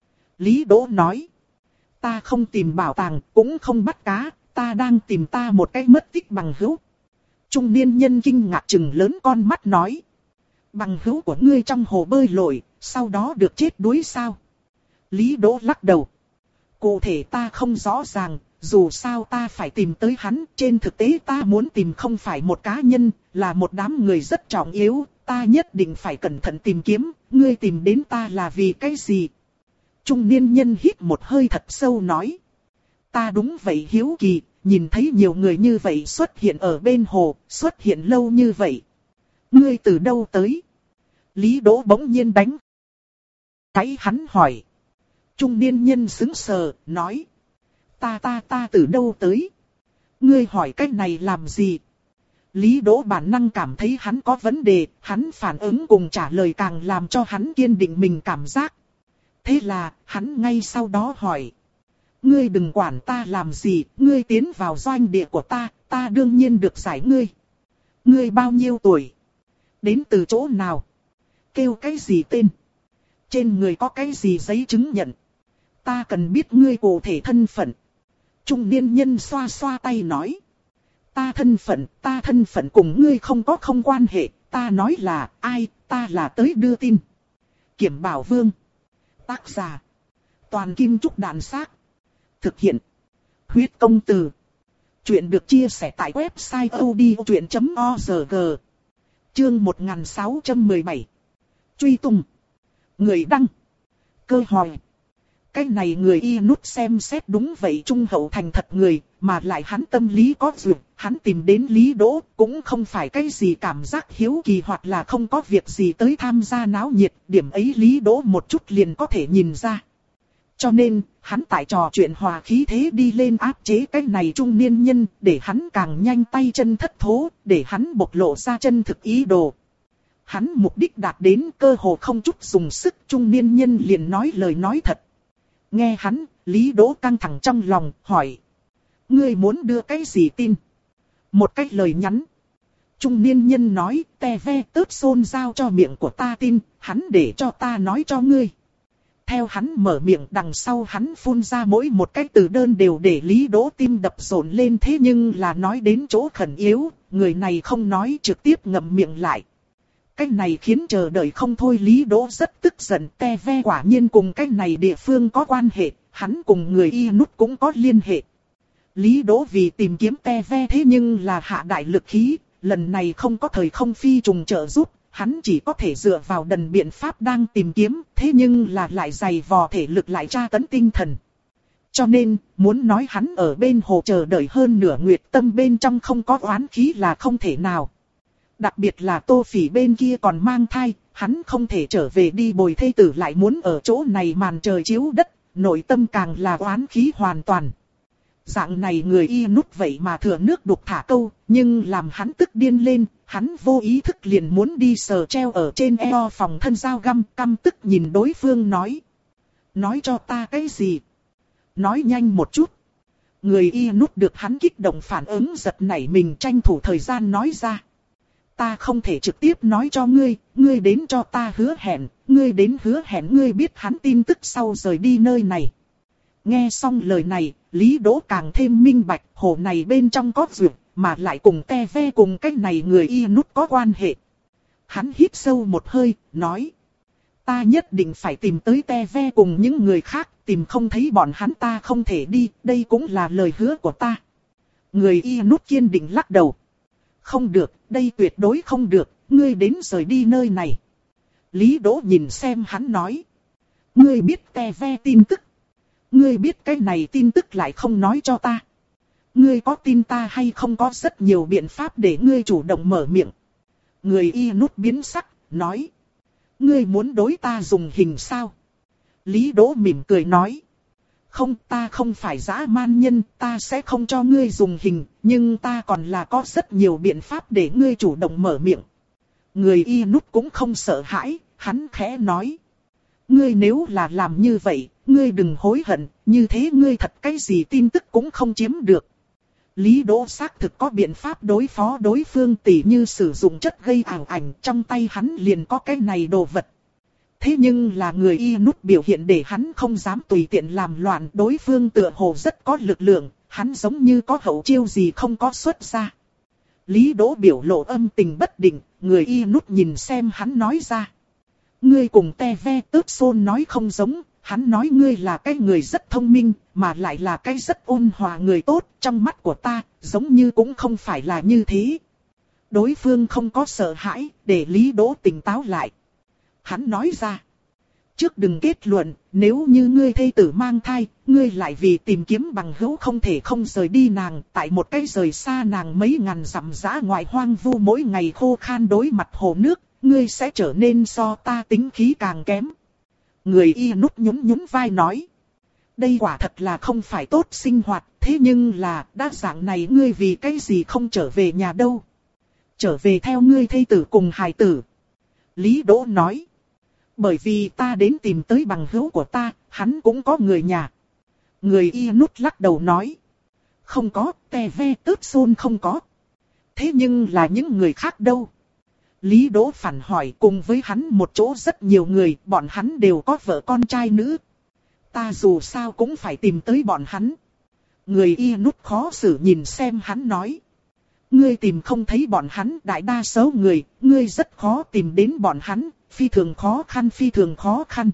Lý Đỗ nói. Ta không tìm bảo tàng, cũng không bắt cá, ta đang tìm ta một cái mất tích bằng hữu. Trung niên nhân kinh ngạc trừng lớn con mắt nói. Bằng hữu của ngươi trong hồ bơi lội, sau đó được chết đuối sao? Lý Đỗ lắc đầu. Cụ thể ta không rõ ràng, dù sao ta phải tìm tới hắn, trên thực tế ta muốn tìm không phải một cá nhân, là một đám người rất trọng yếu, ta nhất định phải cẩn thận tìm kiếm, ngươi tìm đến ta là vì cái gì? Trung niên nhân hít một hơi thật sâu nói. Ta đúng vậy hiếu kỳ, nhìn thấy nhiều người như vậy xuất hiện ở bên hồ, xuất hiện lâu như vậy. Ngươi từ đâu tới? Lý Đỗ bỗng nhiên đánh. Cái hắn hỏi. Trung niên nhân sững sờ, nói. Ta ta ta từ đâu tới? Ngươi hỏi cái này làm gì? Lý Đỗ bản năng cảm thấy hắn có vấn đề, hắn phản ứng cùng trả lời càng làm cho hắn kiên định mình cảm giác. Thế là, hắn ngay sau đó hỏi. Ngươi đừng quản ta làm gì, ngươi tiến vào doanh địa của ta, ta đương nhiên được giải ngươi. Ngươi bao nhiêu tuổi? Đến từ chỗ nào? Kêu cái gì tên? Trên người có cái gì giấy chứng nhận? Ta cần biết ngươi cụ thể thân phận. Trung niên nhân xoa xoa tay nói. Ta thân phận, ta thân phận cùng ngươi không có không quan hệ, ta nói là ai, ta là tới đưa tin. Kiểm Bảo Vương. Tác giả. Toàn Kim Trúc Đàn Xác. Thực hiện. Huyết Công Từ. Chuyện được chia sẻ tại website odchuyện chấm org. Chương một nghìn sáu trăm mười bảy. Truy tung. Người đăng. Cơ hỏi. Cái này người y nút xem xét đúng vậy trung hậu thành thật người, mà lại hắn tâm lý có duyệt, hắn tìm đến Lý Đỗ cũng không phải cái gì cảm giác hiếu kỳ hoặc là không có việc gì tới tham gia náo nhiệt, điểm ấy Lý Đỗ một chút liền có thể nhìn ra. Cho nên, hắn tại trò chuyện hòa khí thế đi lên áp chế cái này trung niên nhân, để hắn càng nhanh tay chân thất thố, để hắn bộc lộ ra chân thực ý đồ. Hắn mục đích đạt đến cơ hồ không chút dùng sức, trung niên nhân liền nói lời nói thật. Nghe hắn, Lý Đỗ căng thẳng trong lòng, hỏi. Ngươi muốn đưa cái gì tin? Một cái lời nhắn. Trung niên nhân nói, te ve tớt xôn giao cho miệng của ta tin, hắn để cho ta nói cho ngươi. Theo hắn mở miệng đằng sau hắn phun ra mỗi một cái từ đơn đều để Lý Đỗ tim đập rộn lên, thế nhưng là nói đến chỗ khẩn yếu, người này không nói trực tiếp ngậm miệng lại. Cái này khiến chờ đợi không thôi Lý Đỗ rất tức giận, te ve quả nhiên cùng cái này địa phương có quan hệ, hắn cùng người y nút cũng có liên hệ. Lý Đỗ vì tìm kiếm te ve thế nhưng là hạ đại lực khí, lần này không có thời không phi trùng trợ giúp, hắn chỉ có thể dựa vào đần biện pháp đang tìm kiếm, thế nhưng là lại dày vò thể lực lại tra tấn tinh thần. Cho nên, muốn nói hắn ở bên hồ chờ đợi hơn nửa nguyệt tâm bên trong không có oán khí là không thể nào. Đặc biệt là Tô Phỉ bên kia còn mang thai, hắn không thể trở về đi bồi thê tử lại muốn ở chỗ này màn trời chiếu đất, nội tâm càng là oán khí hoàn toàn. Dạng này người y nút vậy mà thừa nước đục thả câu, nhưng làm hắn tức điên lên, hắn vô ý thức liền muốn đi sờ treo ở trên eo phòng thân dao găm, căm tức nhìn đối phương nói. Nói cho ta cái gì? Nói nhanh một chút. Người y nút được hắn kích động phản ứng giật nảy mình tranh thủ thời gian nói ra. Ta không thể trực tiếp nói cho ngươi, ngươi đến cho ta hứa hẹn, ngươi đến hứa hẹn ngươi biết hắn tin tức sau rời đi nơi này. Nghe xong lời này, Lý Đỗ càng thêm minh bạch, hồ này bên trong có duyệt, mà lại cùng te ve cùng cái này người y nút có quan hệ. Hắn hít sâu một hơi, nói. Ta nhất định phải tìm tới te ve cùng những người khác, tìm không thấy bọn hắn ta không thể đi, đây cũng là lời hứa của ta. Người y nút kiên định lắc đầu. Không được, đây tuyệt đối không được, ngươi đến rời đi nơi này. Lý Đỗ nhìn xem hắn nói. Ngươi biết te ve tin tức. Ngươi biết cái này tin tức lại không nói cho ta. Ngươi có tin ta hay không có rất nhiều biện pháp để ngươi chủ động mở miệng. Người y nút biến sắc, nói. Ngươi muốn đối ta dùng hình sao? Lý Đỗ mỉm cười nói. Không, ta không phải dã man nhân, ta sẽ không cho ngươi dùng hình, nhưng ta còn là có rất nhiều biện pháp để ngươi chủ động mở miệng. Người y nút cũng không sợ hãi, hắn khẽ nói. Ngươi nếu là làm như vậy, ngươi đừng hối hận, như thế ngươi thật cái gì tin tức cũng không chiếm được. Lý Đỗ xác thực có biện pháp đối phó đối phương, tỉ như sử dụng chất gây ảo ảnh, trong tay hắn liền có cái này đồ vật. Thế nhưng là người y nút biểu hiện để hắn không dám tùy tiện làm loạn, đối phương tựa hồ rất có lực lượng, hắn giống như có hậu chiêu gì không có xuất ra. Lý Đỗ biểu lộ âm tình bất định, người y nút nhìn xem hắn nói ra. Ngươi cùng te ve tớt xôn nói không giống, hắn nói ngươi là cái người rất thông minh, mà lại là cái rất ôn hòa người tốt, trong mắt của ta, giống như cũng không phải là như thế. Đối phương không có sợ hãi, để Lý Đỗ tỉnh táo lại. Hắn nói ra. Trước đừng kết luận, nếu như ngươi thê tử mang thai, ngươi lại vì tìm kiếm bằng hữu không thể không rời đi nàng, tại một cái rời xa nàng mấy ngàn dặm dã ngoại hoang vu mỗi ngày khô khan đối mặt hồ nước, ngươi sẽ trở nên so ta tính khí càng kém. Người y nút nhún nhún vai nói. Đây quả thật là không phải tốt sinh hoạt, thế nhưng là, đa dạng này ngươi vì cái gì không trở về nhà đâu. Trở về theo ngươi thê tử cùng hài tử. Lý Đỗ nói. Bởi vì ta đến tìm tới bằng hữu của ta, hắn cũng có người nhà. Người y nút lắc đầu nói. Không có, te ve tớt xôn không có. Thế nhưng là những người khác đâu? Lý Đỗ phản hỏi, cùng với hắn một chỗ rất nhiều người, bọn hắn đều có vợ con trai nữ. Ta dù sao cũng phải tìm tới bọn hắn. Người y nút khó xử nhìn xem hắn nói. Ngươi tìm không thấy bọn hắn, đại đa số người, ngươi rất khó tìm đến bọn hắn, phi thường khó khăn phi thường khó khăn.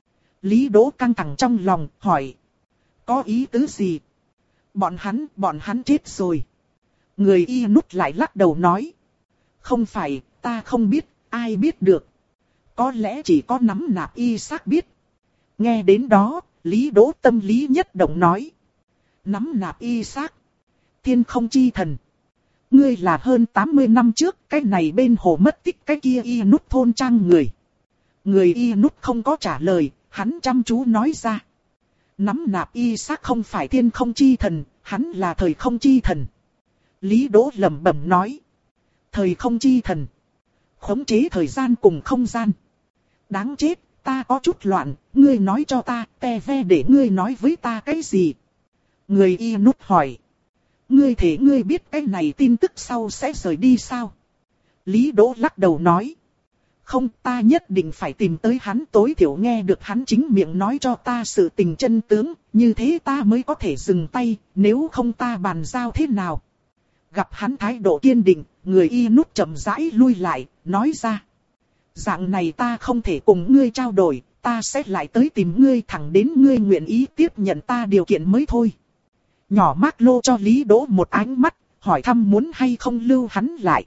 Lý Đỗ căng thẳng trong lòng, hỏi. Có ý tứ gì? Bọn hắn, bọn hắn chết rồi. Người y nút lại lắc đầu nói. Không phải, ta không biết, ai biết được. Có lẽ chỉ có nắm nạp y xác biết. Nghe đến đó, Lý Đỗ tâm lý nhất động nói. Nắm nạp y xác. Thiên không chi thần. Ngươi là hơn tám mươi năm trước, cái này bên hồ mất tích cái kia y nút thôn trang người. Người y nút không có trả lời, hắn chăm chú nói ra. Nắm nạp y xác không phải thiên không chi thần, hắn là thời không chi thần. Lý Đỗ lẩm bẩm nói. Thời không chi thần. Khống chế thời gian cùng không gian. Đáng chết, ta có chút loạn, ngươi nói cho ta, te ve để ngươi nói với ta cái gì? Người y nút hỏi. Ngươi thể ngươi biết cái này tin tức sau sẽ rời đi sao? Lý Đỗ lắc đầu nói. Không, ta nhất định phải tìm tới hắn, tối thiểu nghe được hắn chính miệng nói cho ta sự tình chân tướng, như thế ta mới có thể dừng tay, nếu không ta bàn giao thế nào? Gặp hắn thái độ kiên định, người y nút chậm rãi lui lại, nói ra. Dạng này ta không thể cùng ngươi trao đổi, ta sẽ lại tới tìm ngươi thẳng đến ngươi nguyện ý tiếp nhận ta điều kiện mới thôi. Nhỏ Mark Lô cho Lý Đỗ một ánh mắt, hỏi thăm muốn hay không lưu hắn lại.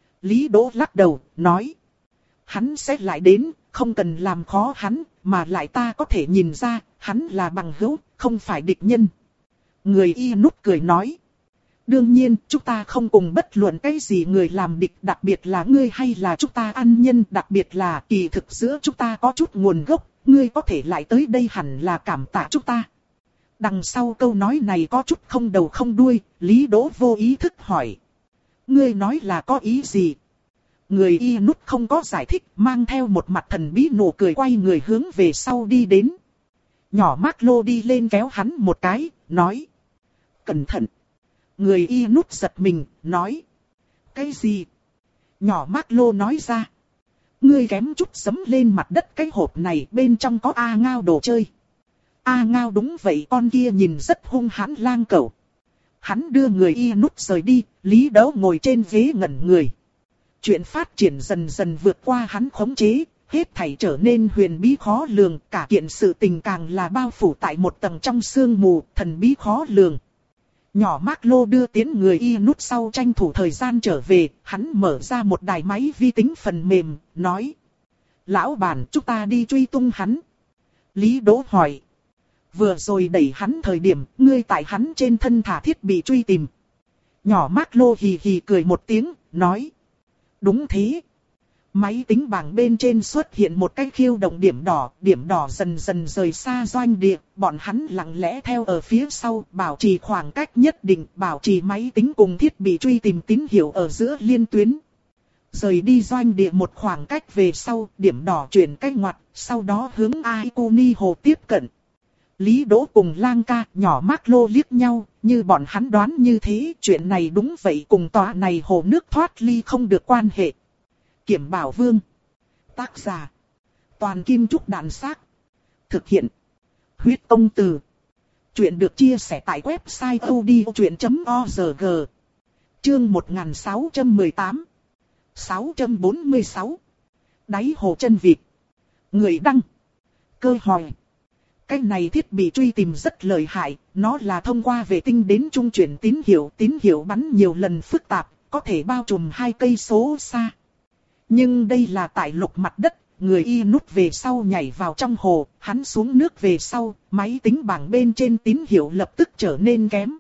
Lý Đỗ lắc đầu, nói. Hắn sẽ lại đến, không cần làm khó hắn, mà lại ta có thể nhìn ra, hắn là bằng hữu, không phải địch nhân. Người y nút cười nói. Đương nhiên, chúng ta không cùng bất luận cái gì người làm địch, đặc biệt là ngươi hay là chúng ta ăn nhân, đặc biệt là kỳ thực giữa chúng ta có chút nguồn gốc, ngươi có thể lại tới đây hẳn là cảm tạ chúng ta. Đằng sau câu nói này có chút không đầu không đuôi, Lý Đỗ vô ý thức hỏi. Ngươi nói là có ý gì? Người y nút không có giải thích, mang theo một mặt thần bí nụ cười quay người hướng về sau đi đến. Nhỏ Mark Lô đi lên kéo hắn một cái, nói. Cẩn thận. Người y nút giật mình, nói. Cái gì? Nhỏ Mark Lô nói ra. Ngươi kém chút sấm lên mặt đất cái hộp này, bên trong có A Ngao đồ chơi. A Ngao đúng vậy, con kia nhìn rất hung hãn lang cẩu. Hắn đưa người y nút rời đi, Lý Đỗ ngồi trên ghế ngẩn người. Chuyện phát triển dần dần vượt qua hắn khống chế, hết thảy trở nên huyền bí khó lường, cả kiện sự tình càng là bao phủ tại một tầng trong sương mù, thần bí khó lường. Nhỏ Mark Lô đưa tiến người y nút sau tranh thủ thời gian trở về, hắn mở ra một đài máy vi tính phần mềm, nói. Lão bản, chúng ta đi truy tung hắn. Lý Đỗ hỏi. Vừa rồi đẩy hắn thời điểm, ngươi tại hắn trên thân thả thiết bị truy tìm. Nhỏ Mark Lô hì hì cười một tiếng, nói. Đúng thế. Máy tính bảng bên trên xuất hiện một cái khiêu động điểm đỏ, điểm đỏ dần dần rời xa doanh địa, bọn hắn lặng lẽ theo ở phía sau, bảo trì khoảng cách nhất định, bảo trì máy tính cùng thiết bị truy tìm tín hiệu ở giữa liên tuyến. Rời đi doanh địa một khoảng cách về sau, điểm đỏ chuyển cách ngoặt, sau đó hướng Aikuni hồ tiếp cận. Lý Đỗ cùng Lang Ca, nhỏ Mark Lô liếc nhau, như bọn hắn đoán như thế, chuyện này đúng vậy cùng tòa này hồ nước thoát ly không được quan hệ. Kiểm Bảo Vương. Tác giả. Toàn Kim Trúc Đàn Xác. Thực hiện. Huyết Công Từ. Chuyện được chia sẻ tại website odchuyện chấm org. Chương một nghìn sáu trăm mười tám. sáu trăm bốn mươi sáu. Đáy hồ chân vịt. Người đăng. Cơ hỏi. Cái này thiết bị truy tìm rất lợi hại, nó là thông qua vệ tinh đến trung chuyển tín hiệu, tín hiệu bắn nhiều lần phức tạp, có thể bao trùm hai cây số xa. Nhưng đây là tại lục mặt đất, người y nút về sau nhảy vào trong hồ, hắn xuống nước về sau, máy tính bảng bên trên tín hiệu lập tức trở nên kém.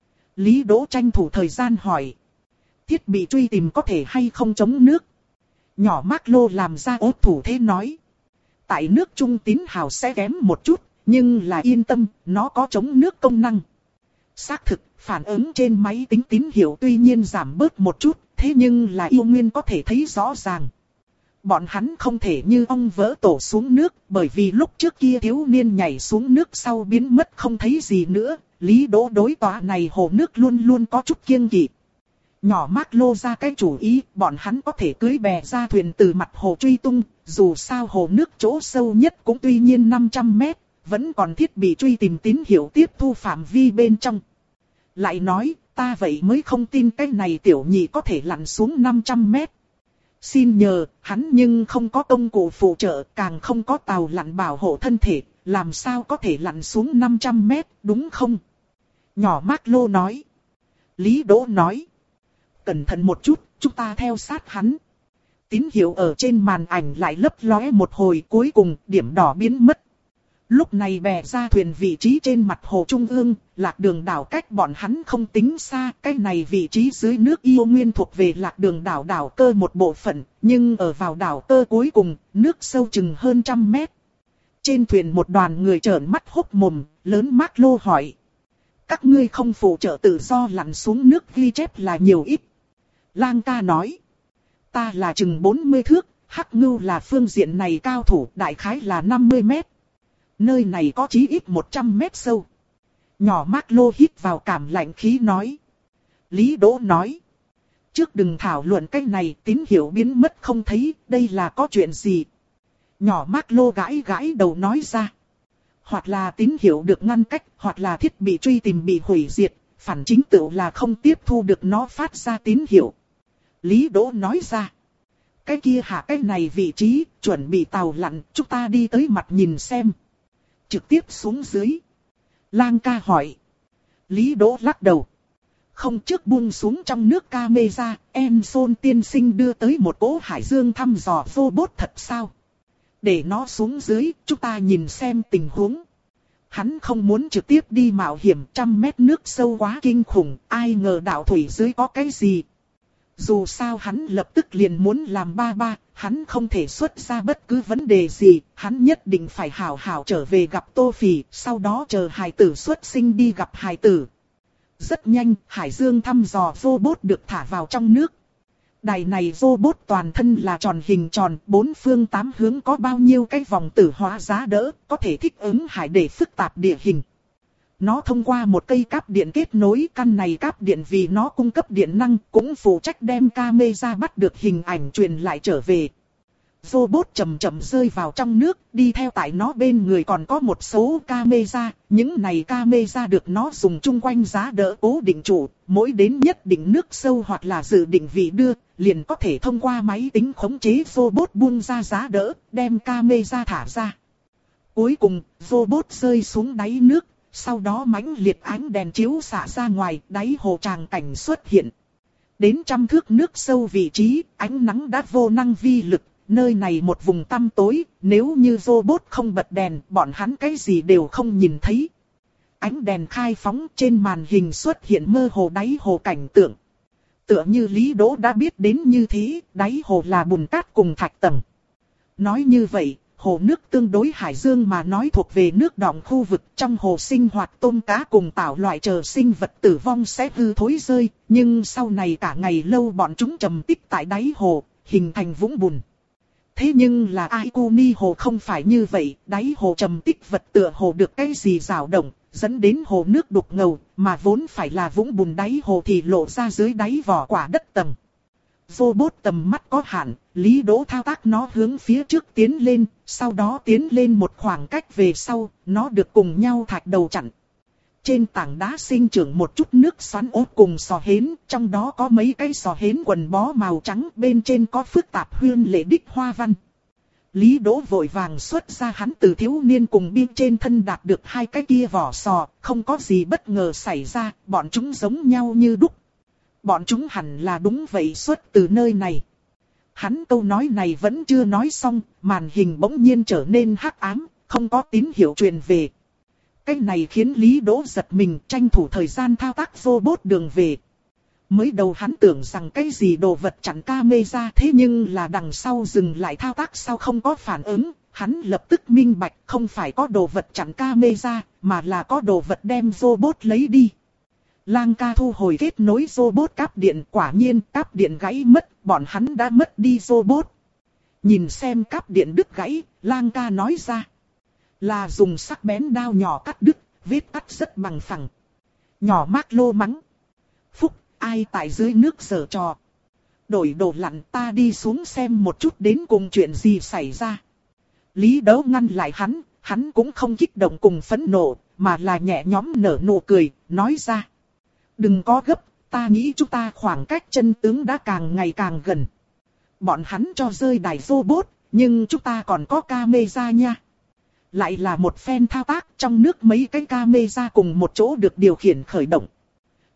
Lý Đỗ tranh thủ thời gian hỏi. Thiết bị truy tìm có thể hay không chống nước? Nhỏ Mark Lô làm ra ốt thủ thế nói. Tại nước trung tín hào sẽ kém một chút, nhưng là yên tâm, nó có chống nước công năng. Xác thực, phản ứng trên máy tính tín hiệu tuy nhiên giảm bớt một chút, thế nhưng là yêu nguyên có thể thấy rõ ràng. Bọn hắn không thể như ong vỡ tổ xuống nước, bởi vì lúc trước kia thiếu niên nhảy xuống nước sau biến mất không thấy gì nữa, Lý Đỗ đối tòa này hồ nước luôn luôn có chút kiêng kỵ. Nhỏ Mark Lô ra cái chủ ý, bọn hắn có thể cưỡi bè ra thuyền từ mặt hồ truy tung, dù sao hồ nước chỗ sâu nhất cũng tuy nhiên năm trăm mét, vẫn còn thiết bị truy tìm tín hiệu tiếp thu phạm vi bên trong. Lại nói, ta vậy mới không tin cái này tiểu nhị có thể lặn xuống năm trăm mét. Xin nhờ, hắn nhưng không có công cụ phụ trợ, càng không có tàu lặn bảo hộ thân thể, làm sao có thể lặn xuống năm trăm mét, đúng không? Nhỏ Mark Lô nói. Lý Đỗ nói. Cẩn thận một chút, chúng ta theo sát hắn. Tín hiệu ở trên màn ảnh lại lấp lóe một hồi, cuối cùng điểm đỏ biến mất. Lúc này bè ra thuyền vị trí trên mặt hồ trung ương, lạc đường đảo cách bọn hắn không tính xa. Cái này vị trí dưới nước yêu nguyên thuộc về lạc đường đảo đảo cơ một bộ phận, nhưng ở vào đảo cơ cuối cùng, nước sâu chừng hơn trăm mét. Trên thuyền một đoàn người trợn mắt hốc mồm, lớn Mark Lô hỏi. Các ngươi không phụ trợ tự do lặn xuống nước ghi chép là nhiều ít. Lang ca nói. Ta là chừng bốn mươi thước, Hắc Ngưu là phương diện này cao thủ, đại khái là năm mươi mét. Nơi này có chí ít một trăm mét sâu. Nhỏ Mark Lô hít vào cảm lạnh khí nói. Lý Đỗ nói. Trước đừng thảo luận cái này, tín hiệu biến mất không thấy, đây là có chuyện gì. Nhỏ Mark Lô gãi gãi đầu nói ra. Hoặc là tín hiệu được ngăn cách, hoặc là thiết bị truy tìm bị hủy diệt, phản chính tự là không tiếp thu được nó phát ra tín hiệu. Lý Đỗ nói ra. Cái kia hạ cái này vị trí, chuẩn bị tàu lặn, chúng ta đi tới mặt nhìn xem. Trực tiếp xuống dưới. Lang ca hỏi. Lý Đỗ lắc đầu. Không, trước buông xuống trong nước camera, em Son tiên sinh đưa tới một cỗ hải dương thăm dò robot thật sao? Để nó xuống dưới, chúng ta nhìn xem tình huống. Hắn không muốn trực tiếp đi mạo hiểm, trăm mét nước sâu quá kinh khủng, ai ngờ đạo thủy dưới có cái gì. Dù sao hắn lập tức liền muốn làm ba ba, hắn không thể xuất ra bất cứ vấn đề gì, hắn nhất định phải hảo hảo trở về gặp Tô Phỉ, sau đó chờ hài tử xuất sinh đi gặp hài tử. Rất nhanh, hải dương thăm dò robot được thả vào trong nước. Đài này robot toàn thân là tròn hình tròn, bốn phương tám hướng có bao nhiêu cái vòng tử hóa giá đỡ, có thể thích ứng hải để phức tạp địa hình. Nó thông qua một cây cáp điện kết nối, căn này cáp điện vì nó cung cấp điện năng, cũng phụ trách đem camera bắt được hình ảnh truyền lại trở về. Robot chậm chậm rơi vào trong nước, đi theo tại nó bên người còn có một số camera, những này camera được nó dùng chung quanh giá đỡ cố định trụ, mỗi đến nhất định nước sâu hoặc là dự định vị đưa, liền có thể thông qua máy tính khống chế robot buông ra giá đỡ, đem camera thả ra. Cuối cùng, robot rơi xuống đáy nước, sau đó mãnh liệt ánh đèn chiếu xạ ra ngoài, đáy hồ tràng cảnh xuất hiện. Đến trăm thước nước sâu vị trí, ánh nắng đã vô năng vi lực. Nơi này một vùng tăm tối, nếu như robot không bật đèn, bọn hắn cái gì đều không nhìn thấy. Ánh đèn khai phóng trên màn hình xuất hiện mơ hồ đáy hồ cảnh tượng. Tựa như Lý Đỗ đã biết đến như thế, đáy hồ là bùn cát cùng thạch tầng. Nói như vậy, hồ nước tương đối hải dương mà nói thuộc về nước đọng khu vực, trong hồ sinh hoạt tôm cá cùng tảo loại chờ sinh vật tử vong sẽ hư thối rơi, nhưng sau này cả ngày lâu bọn chúng trầm tích tại đáy hồ, hình thành vũng bùn. Thế nhưng là Aikuni hồ không phải như vậy, đáy hồ trầm tích vật tựa hồ được cái gì rào động, dẫn đến hồ nước đục ngầu, mà vốn phải là vũng bùn đáy hồ thì lộ ra dưới đáy vỏ quả đất tầng. Robot tầm mắt có hạn, Lý Đỗ thao tác nó hướng phía trước tiến lên, sau đó tiến lên một khoảng cách về sau, nó được cùng nhau thạch đầu chặn. Trên tảng đá sinh trưởng một chút nước xoắn ốt cùng sò hến, trong đó có mấy cái sò hến quần bó màu trắng, bên trên có phức tạp huyên lệ đích hoa văn. Lý Đỗ vội vàng xuất ra hắn từ thiếu niên cùng biên trên thân đạt được hai cái kia vỏ sò, không có gì bất ngờ xảy ra, bọn chúng giống nhau như đúc. Bọn chúng hẳn là đúng vậy xuất từ nơi này. Hắn câu nói này vẫn chưa nói xong, màn hình bỗng nhiên trở nên hắc ám, không có tín hiệu truyền về. Cái này khiến Lý Đỗ giật mình, tranh thủ thời gian thao tác robot đường về. Mới đầu hắn tưởng rằng cái gì đồ vật chặn camera, thế nhưng là đằng sau dừng lại thao tác sau không có phản ứng, hắn lập tức minh bạch không phải có đồ vật chặn camera, mà là có đồ vật đem robot lấy đi. Lang ca thu hồi kết nối robot cáp điện, quả nhiên cáp điện gãy mất, bọn hắn đã mất đi robot. Nhìn xem cáp điện đứt gãy, Lang ca nói ra. Là dùng sắc bén đao nhỏ cắt đứt, vết cắt rất bằng phẳng. Nhỏ Mark Lô mắng. Phúc, ai tại dưới nước giở trò. Đổi đồ lặn, ta đi xuống xem một chút đến cùng chuyện gì xảy ra. Lý Đỗ ngăn lại hắn, hắn cũng không kích động cùng phẫn nộ, mà là nhẹ nhõm nở nụ cười, nói ra. Đừng có gấp, ta nghĩ chúng ta khoảng cách chân tướng đã càng ngày càng gần. Bọn hắn cho rơi đài robot, nhưng chúng ta còn có camera nha. Lại là một phen thao tác, trong nước mấy cái camera cùng một chỗ được điều khiển khởi động.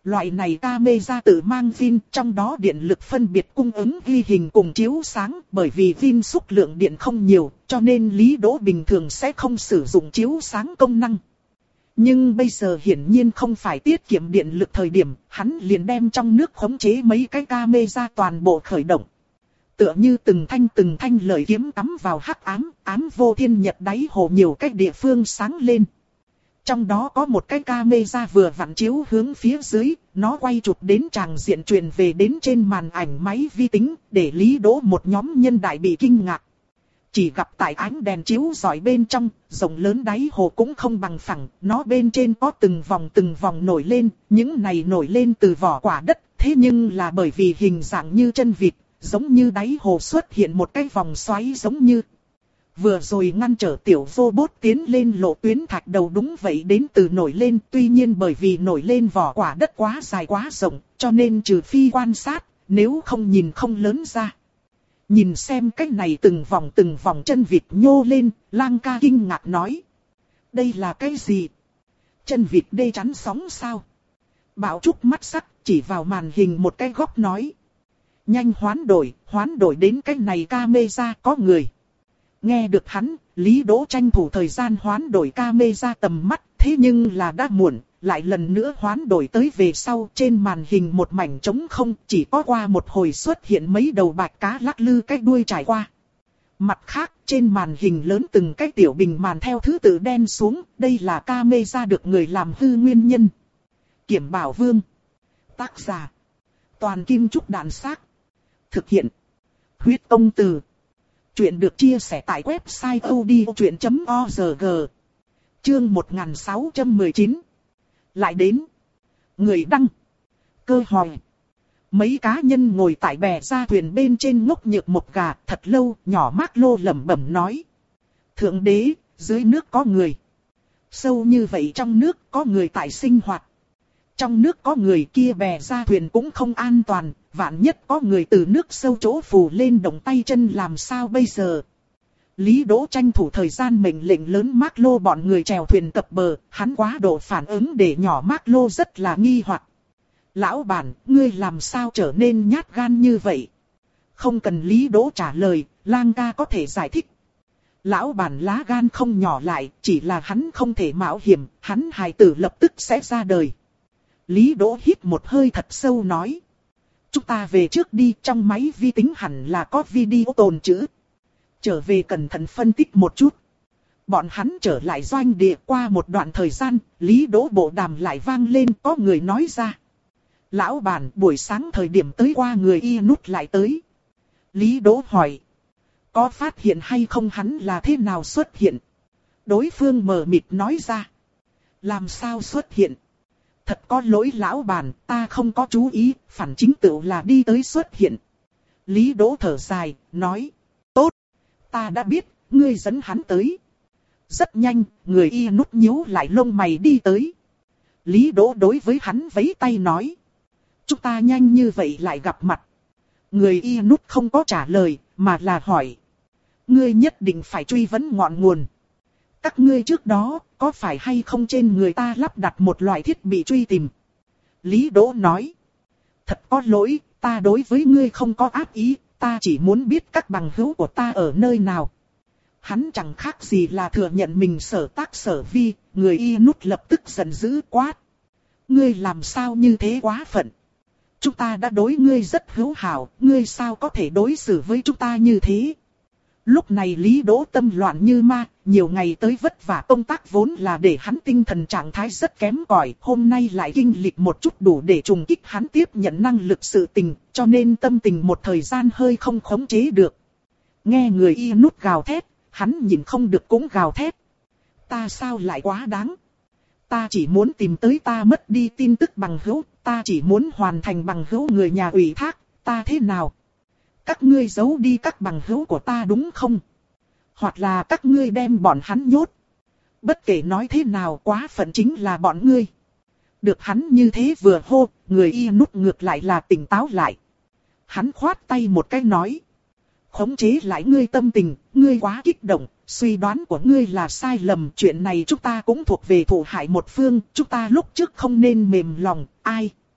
Loại này camera tự mang pin, trong đó điện lực phân biệt cung ứng ghi hình cùng chiếu sáng, bởi vì pin xúc lượng điện không nhiều, cho nên Lý Đỗ bình thường sẽ không sử dụng chiếu sáng công năng. Nhưng bây giờ hiển nhiên không phải tiết kiệm điện lực thời điểm, hắn liền đem trong nước khống chế mấy cái camera toàn bộ khởi động. Tựa như từng thanh từng thanh lợi kiếm cắm vào hắc ám, ám vô thiên nhật đáy hồ nhiều cách địa phương sáng lên. Trong đó có một cái camera vừa vặn chiếu hướng phía dưới, nó quay chụp đến tràng diện truyền về đến trên màn ảnh máy vi tính, để Lý Đỗ một nhóm nhân đại bị kinh ngạc. Chỉ gặp tại ánh đèn chiếu rọi bên trong, rộng lớn đáy hồ cũng không bằng phẳng, nó bên trên có từng vòng từng vòng nổi lên, những này nổi lên từ vỏ quả đất, thế nhưng là bởi vì hình dạng như chân vịt, giống như đáy hồ xuất hiện một cái vòng xoáy giống như. Vừa rồi ngăn trở tiểu robot tiến lên lộ tuyến thạch đầu đúng vậy đến từ nổi lên, tuy nhiên bởi vì nổi lên vỏ quả đất quá dài quá rộng, cho nên trừ phi quan sát, nếu không nhìn không lớn ra. Nhìn xem cách này từng vòng từng vòng chân vịt nhô lên, Lang ca kinh ngạc nói. Đây là cái gì? Chân vịt đê chắn sóng sao? Bảo Trúc mắt sắc chỉ vào màn hình một cái góc nói. Nhanh hoán đổi, hoán đổi đến cái này camera có người. Nghe được hắn, Lý Đỗ tranh thủ thời gian hoán đổi camera tầm mắt, thế nhưng là đã muộn, lại lần nữa hoán đổi tới về sau trên màn hình một mảnh trống không, chỉ có qua một hồi xuất hiện mấy đầu bạch cá lắc lư cái đuôi trải qua. Mặt khác, trên màn hình lớn từng cái tiểu bình màn theo thứ tự đen xuống, đây là camera được người làm hư nguyên nhân. Kiểm Bảo Vương. Tác giả. Toàn Kim Trúc Đàn Xác. Thực hiện. Huyết Công Từ. Chuyện được chia sẻ tại website odchuyện chấm org. Chương một nghìn sáu trăm mười chín. Lại đến. Người đăng. Cơ hỏi. Mấy cá nhân ngồi tại bè ra thuyền bên trên ngốc nhược một gà, thật lâu, nhỏ Mác Lô lẩm bẩm nói. Thượng đế, dưới nước có người. Sâu như vậy trong nước có người tại sinh hoạt. Trong nước có người kia bè ra thuyền cũng không an toàn, vạn nhất có người từ nước sâu chỗ phù lên động tay chân làm sao bây giờ. Lý Đỗ tranh thủ thời gian mệnh lệnh lớn Mác Lô bọn người chèo thuyền cập bờ, hắn quá độ phản ứng để nhỏ Mác Lô rất là nghi hoặc. Lão bản, ngươi làm sao trở nên nhát gan như vậy? Không cần Lý Đỗ trả lời, Lang ca có thể giải thích. Lão bản lá gan không nhỏ lại, chỉ là hắn không thể mạo hiểm, hắn hài tử lập tức sẽ ra đời. Lý Đỗ hít một hơi thật sâu nói. Chúng ta về trước đi, trong máy vi tính hẳn là có video tồn trữ. Trở về cẩn thận phân tích một chút. Bọn hắn trở lại doanh địa qua một đoạn thời gian, Lý Đỗ bộ đàm lại vang lên có người nói ra. Lão bản buổi sáng thời điểm tới qua người y nút lại tới. Lý Đỗ hỏi. Có phát hiện hay không hắn là thế nào xuất hiện? Đối phương mờ mịt nói ra. Làm sao xuất hiện? Thật có lỗi lão bản, ta không có chú ý, phản chính tự là đi tới xuất hiện. Lý Đỗ thở dài, nói. Tốt, ta đã biết, ngươi dẫn hắn tới. Rất nhanh, người y nút nhíu lại lông mày đi tới. Lý Đỗ đối với hắn vẫy tay nói. Chúng ta nhanh như vậy lại gặp mặt. Người y nút không có trả lời, mà là hỏi. Ngươi nhất định phải truy vấn ngọn nguồn. Các ngươi trước đó, có phải hay không trên người ta lắp đặt một loại thiết bị truy tìm? Lý Đỗ nói. Thật có lỗi, ta đối với ngươi không có ác ý, ta chỉ muốn biết các bằng hữu của ta ở nơi nào. Hắn chẳng khác gì là thừa nhận mình sở tác sở vi, người y nút lập tức giận dữ quát. Ngươi làm sao như thế quá phận? Chúng ta đã đối ngươi rất hữu hảo, ngươi sao có thể đối xử với chúng ta như thế? Lúc này Lý Đỗ tâm loạn như ma, nhiều ngày tới vất vả công tác vốn là để hắn tinh thần trạng thái rất kém cỏi, hôm nay lại kinh lịch một chút đủ để trùng kích hắn tiếp nhận năng lực sự tình, cho nên tâm tình một thời gian hơi không khống chế được. Nghe người y nút gào thét, hắn nhìn không được cũng gào thét. Ta sao lại quá đáng? Ta chỉ muốn tìm tới ta mất đi tin tức bằng hữu, ta chỉ muốn hoàn thành bằng hữu người nhà ủy thác, ta thế nào? Các ngươi giấu đi các bằng hữu của ta đúng không? Hoặc là các ngươi đem bọn hắn nhốt. Bất kể nói thế nào quá phận chính là bọn ngươi. Được hắn như thế vừa hô, người y nút ngược lại là tỉnh táo lại. Hắn khoát tay một cái nói. Khống chế lại ngươi tâm tình, ngươi quá kích động, suy đoán của ngươi là sai lầm. Chuyện này chúng ta cũng thuộc về thủ hại một phương, chúng ta lúc trước không nên mềm lòng, ai?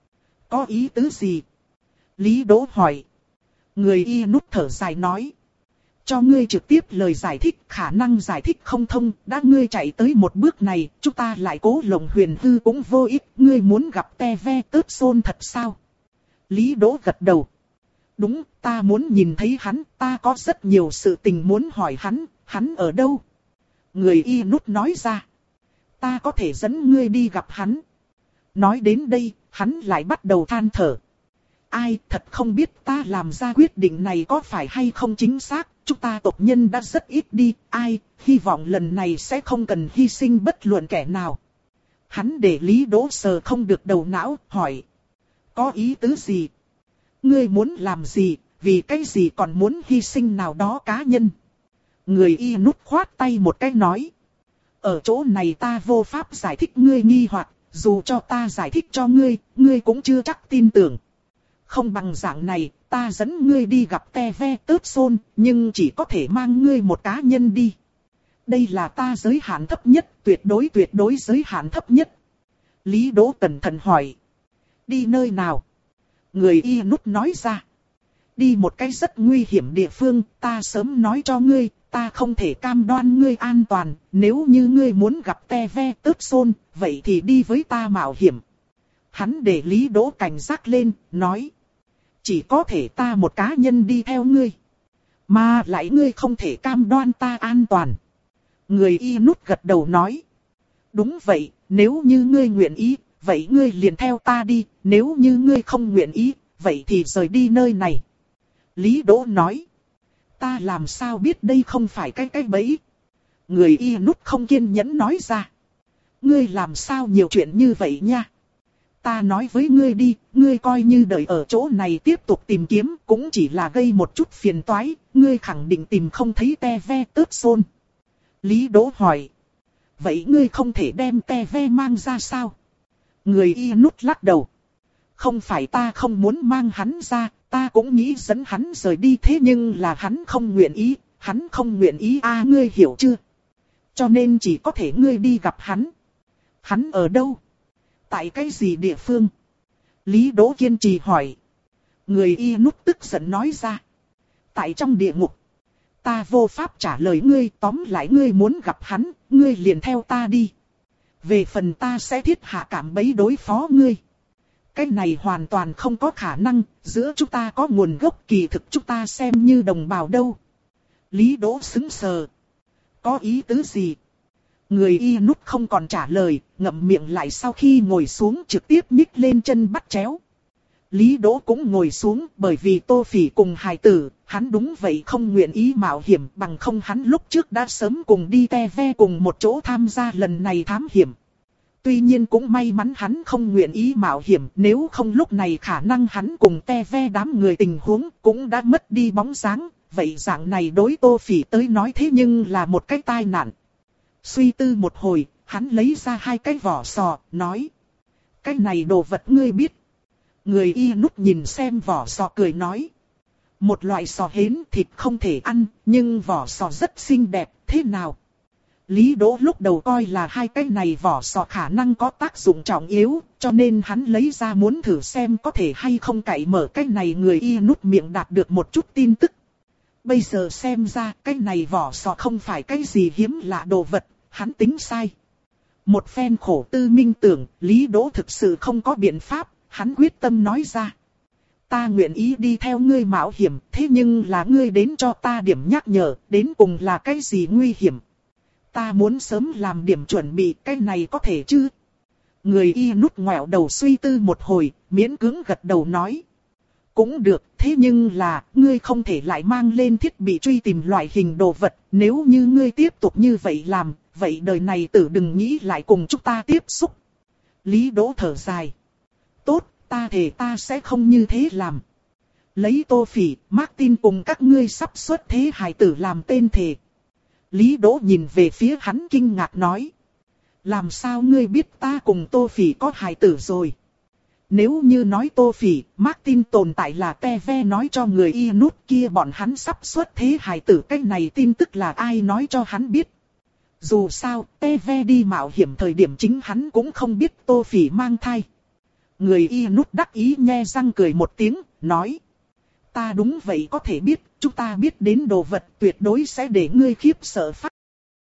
Có ý tứ gì? Lý Đỗ hỏi. Người y nút thở dài nói. Cho ngươi trực tiếp lời giải thích, khả năng giải thích không thông, đã ngươi chạy tới một bước này, chúng ta lại cố lộng huyền hư cũng vô ích, ngươi muốn gặp te ve tớt xôn thật sao? Lý Đỗ gật đầu. Đúng, ta muốn nhìn thấy hắn, ta có rất nhiều sự tình muốn hỏi hắn, hắn ở đâu? Người y nút nói ra. Ta có thể dẫn ngươi đi gặp hắn. Nói đến đây, hắn lại bắt đầu than thở. Ai, thật không biết ta làm ra quyết định này có phải hay không chính xác, chúng ta tộc nhân đã rất ít đi, ai, hy vọng lần này sẽ không cần hy sinh bất luận kẻ nào. Hắn để Lý Đỗ sờ không được đầu não, hỏi. Có ý tứ gì? Ngươi muốn làm gì, vì cái gì còn muốn hy sinh nào đó cá nhân? Người y nút khoát tay một cái nói. Ở chỗ này ta vô pháp giải thích ngươi nghi hoặc, dù cho ta giải thích cho ngươi, ngươi cũng chưa chắc tin tưởng. Không bằng dạng này, ta dẫn ngươi đi gặp te ve tớt xôn, nhưng chỉ có thể mang ngươi một cá nhân đi. Đây là ta giới hạn thấp nhất, tuyệt đối tuyệt đối giới hạn thấp nhất. Lý Đỗ cẩn thận hỏi. Đi nơi nào? Người y nút nói ra. Đi một cái rất nguy hiểm địa phương, ta sớm nói cho ngươi, ta không thể cam đoan ngươi an toàn, nếu như ngươi muốn gặp te ve tớt xôn, vậy thì đi với ta mạo hiểm. Hắn để Lý Đỗ cảnh giác lên, nói. Chỉ có thể ta một cá nhân đi theo ngươi. Mà lại ngươi không thể cam đoan ta an toàn. Người y nút gật đầu nói. Đúng vậy, nếu như ngươi nguyện ý, vậy ngươi liền theo ta đi. Nếu như ngươi không nguyện ý, vậy thì rời đi nơi này. Lý Đỗ nói. Ta làm sao biết đây không phải cái cái bẫy. Người y nút không kiên nhẫn nói ra. Ngươi làm sao nhiều chuyện như vậy nha. Ta nói với ngươi đi, ngươi coi như đợi ở chỗ này tiếp tục tìm kiếm, cũng chỉ là gây một chút phiền toái, ngươi khẳng định tìm không thấy te ve tớt xôn. Lý Đỗ hỏi. Vậy ngươi không thể đem te ve mang ra sao? Người y nút lắc đầu. Không phải ta không muốn mang hắn ra, ta cũng nghĩ dẫn hắn rời đi, thế nhưng là hắn không nguyện ý, hắn không nguyện ý a, ngươi hiểu chưa? Cho nên chỉ có thể ngươi đi gặp hắn. Hắn ở đâu? Tại cái gì địa phương? Lý Đỗ kiên trì hỏi. Người y nút tức giận nói ra. Tại trong địa ngục. Ta vô pháp trả lời ngươi, tóm lại ngươi muốn gặp hắn, ngươi liền theo ta đi. Về phần ta sẽ thiết hạ cảm bẫy đối phó ngươi. Cái này hoàn toàn không có khả năng, giữa chúng ta có nguồn gốc, kỳ thực chúng ta xem như đồng bào đâu. Lý Đỗ sững sờ. Có ý tứ gì? Người y nút không còn trả lời, ngậm miệng lại, sau khi ngồi xuống trực tiếp nhích lên chân bắt chéo. Lý Đỗ cũng ngồi xuống, bởi vì Tô Phỉ cùng hài tử, hắn đúng vậy không nguyện ý mạo hiểm, bằng không hắn lúc trước đã sớm cùng đi te ve cùng một chỗ tham gia lần này thám hiểm. Tuy nhiên cũng may mắn hắn không nguyện ý mạo hiểm, nếu không lúc này khả năng hắn cùng te ve đám người tình huống cũng đã mất đi bóng dáng, vậy dạng này đối Tô Phỉ tới nói thế nhưng là một cái tai nạn. Suy tư một hồi, hắn lấy ra hai cái vỏ sò, nói. Cái này đồ vật ngươi biết. Người y nút nhìn xem vỏ sò cười nói. Một loại sò hến thịt không thể ăn, nhưng vỏ sò rất xinh đẹp, thế nào? Lý Đỗ lúc đầu coi là hai cái này vỏ sò khả năng có tác dụng trọng yếu, cho nên hắn lấy ra muốn thử xem có thể hay không cậy mở cái này. Người y nút miệng đạt được một chút tin tức. Bây giờ xem ra cái này vỏ sò không phải cái gì hiếm lạ đồ vật, hắn tính sai. Một phen khổ tư minh tưởng, Lý Đỗ thực sự không có biện pháp, hắn quyết tâm nói ra. Ta nguyện ý đi theo ngươi mạo hiểm, thế nhưng là ngươi đến cho ta điểm nhắc nhở, đến cùng là cái gì nguy hiểm. Ta muốn sớm làm điểm chuẩn bị, cái này có thể chứ? Người y nút ngoẹo đầu suy tư một hồi, miễn cưỡng gật đầu nói. Cũng được, thế nhưng là, ngươi không thể lại mang lên thiết bị truy tìm loại hình đồ vật, nếu như ngươi tiếp tục như vậy làm, vậy đời này tử đừng nghĩ lại cùng chúng ta tiếp xúc. Lý Đỗ thở dài. Tốt, ta thề ta sẽ không như thế làm. Lấy Tô Phỉ, Martin cùng các ngươi sắp xuất thế hài tử làm tên thề. Lý Đỗ nhìn về phía hắn kinh ngạc nói. Làm sao ngươi biết ta cùng Tô Phỉ có hài tử rồi? Nếu như nói Tô Phỉ, Martin tồn tại là te ve nói cho người y nút kia bọn hắn sắp xuất thế hài tử, cái này tin tức là ai nói cho hắn biết? Dù sao, te ve đi mạo hiểm thời điểm chính hắn cũng không biết Tô Phỉ mang thai. Người y nút đắc ý nhe răng cười một tiếng, nói. Ta đúng vậy có thể biết, chúng ta biết đến đồ vật tuyệt đối sẽ để ngươi khiếp sợ phát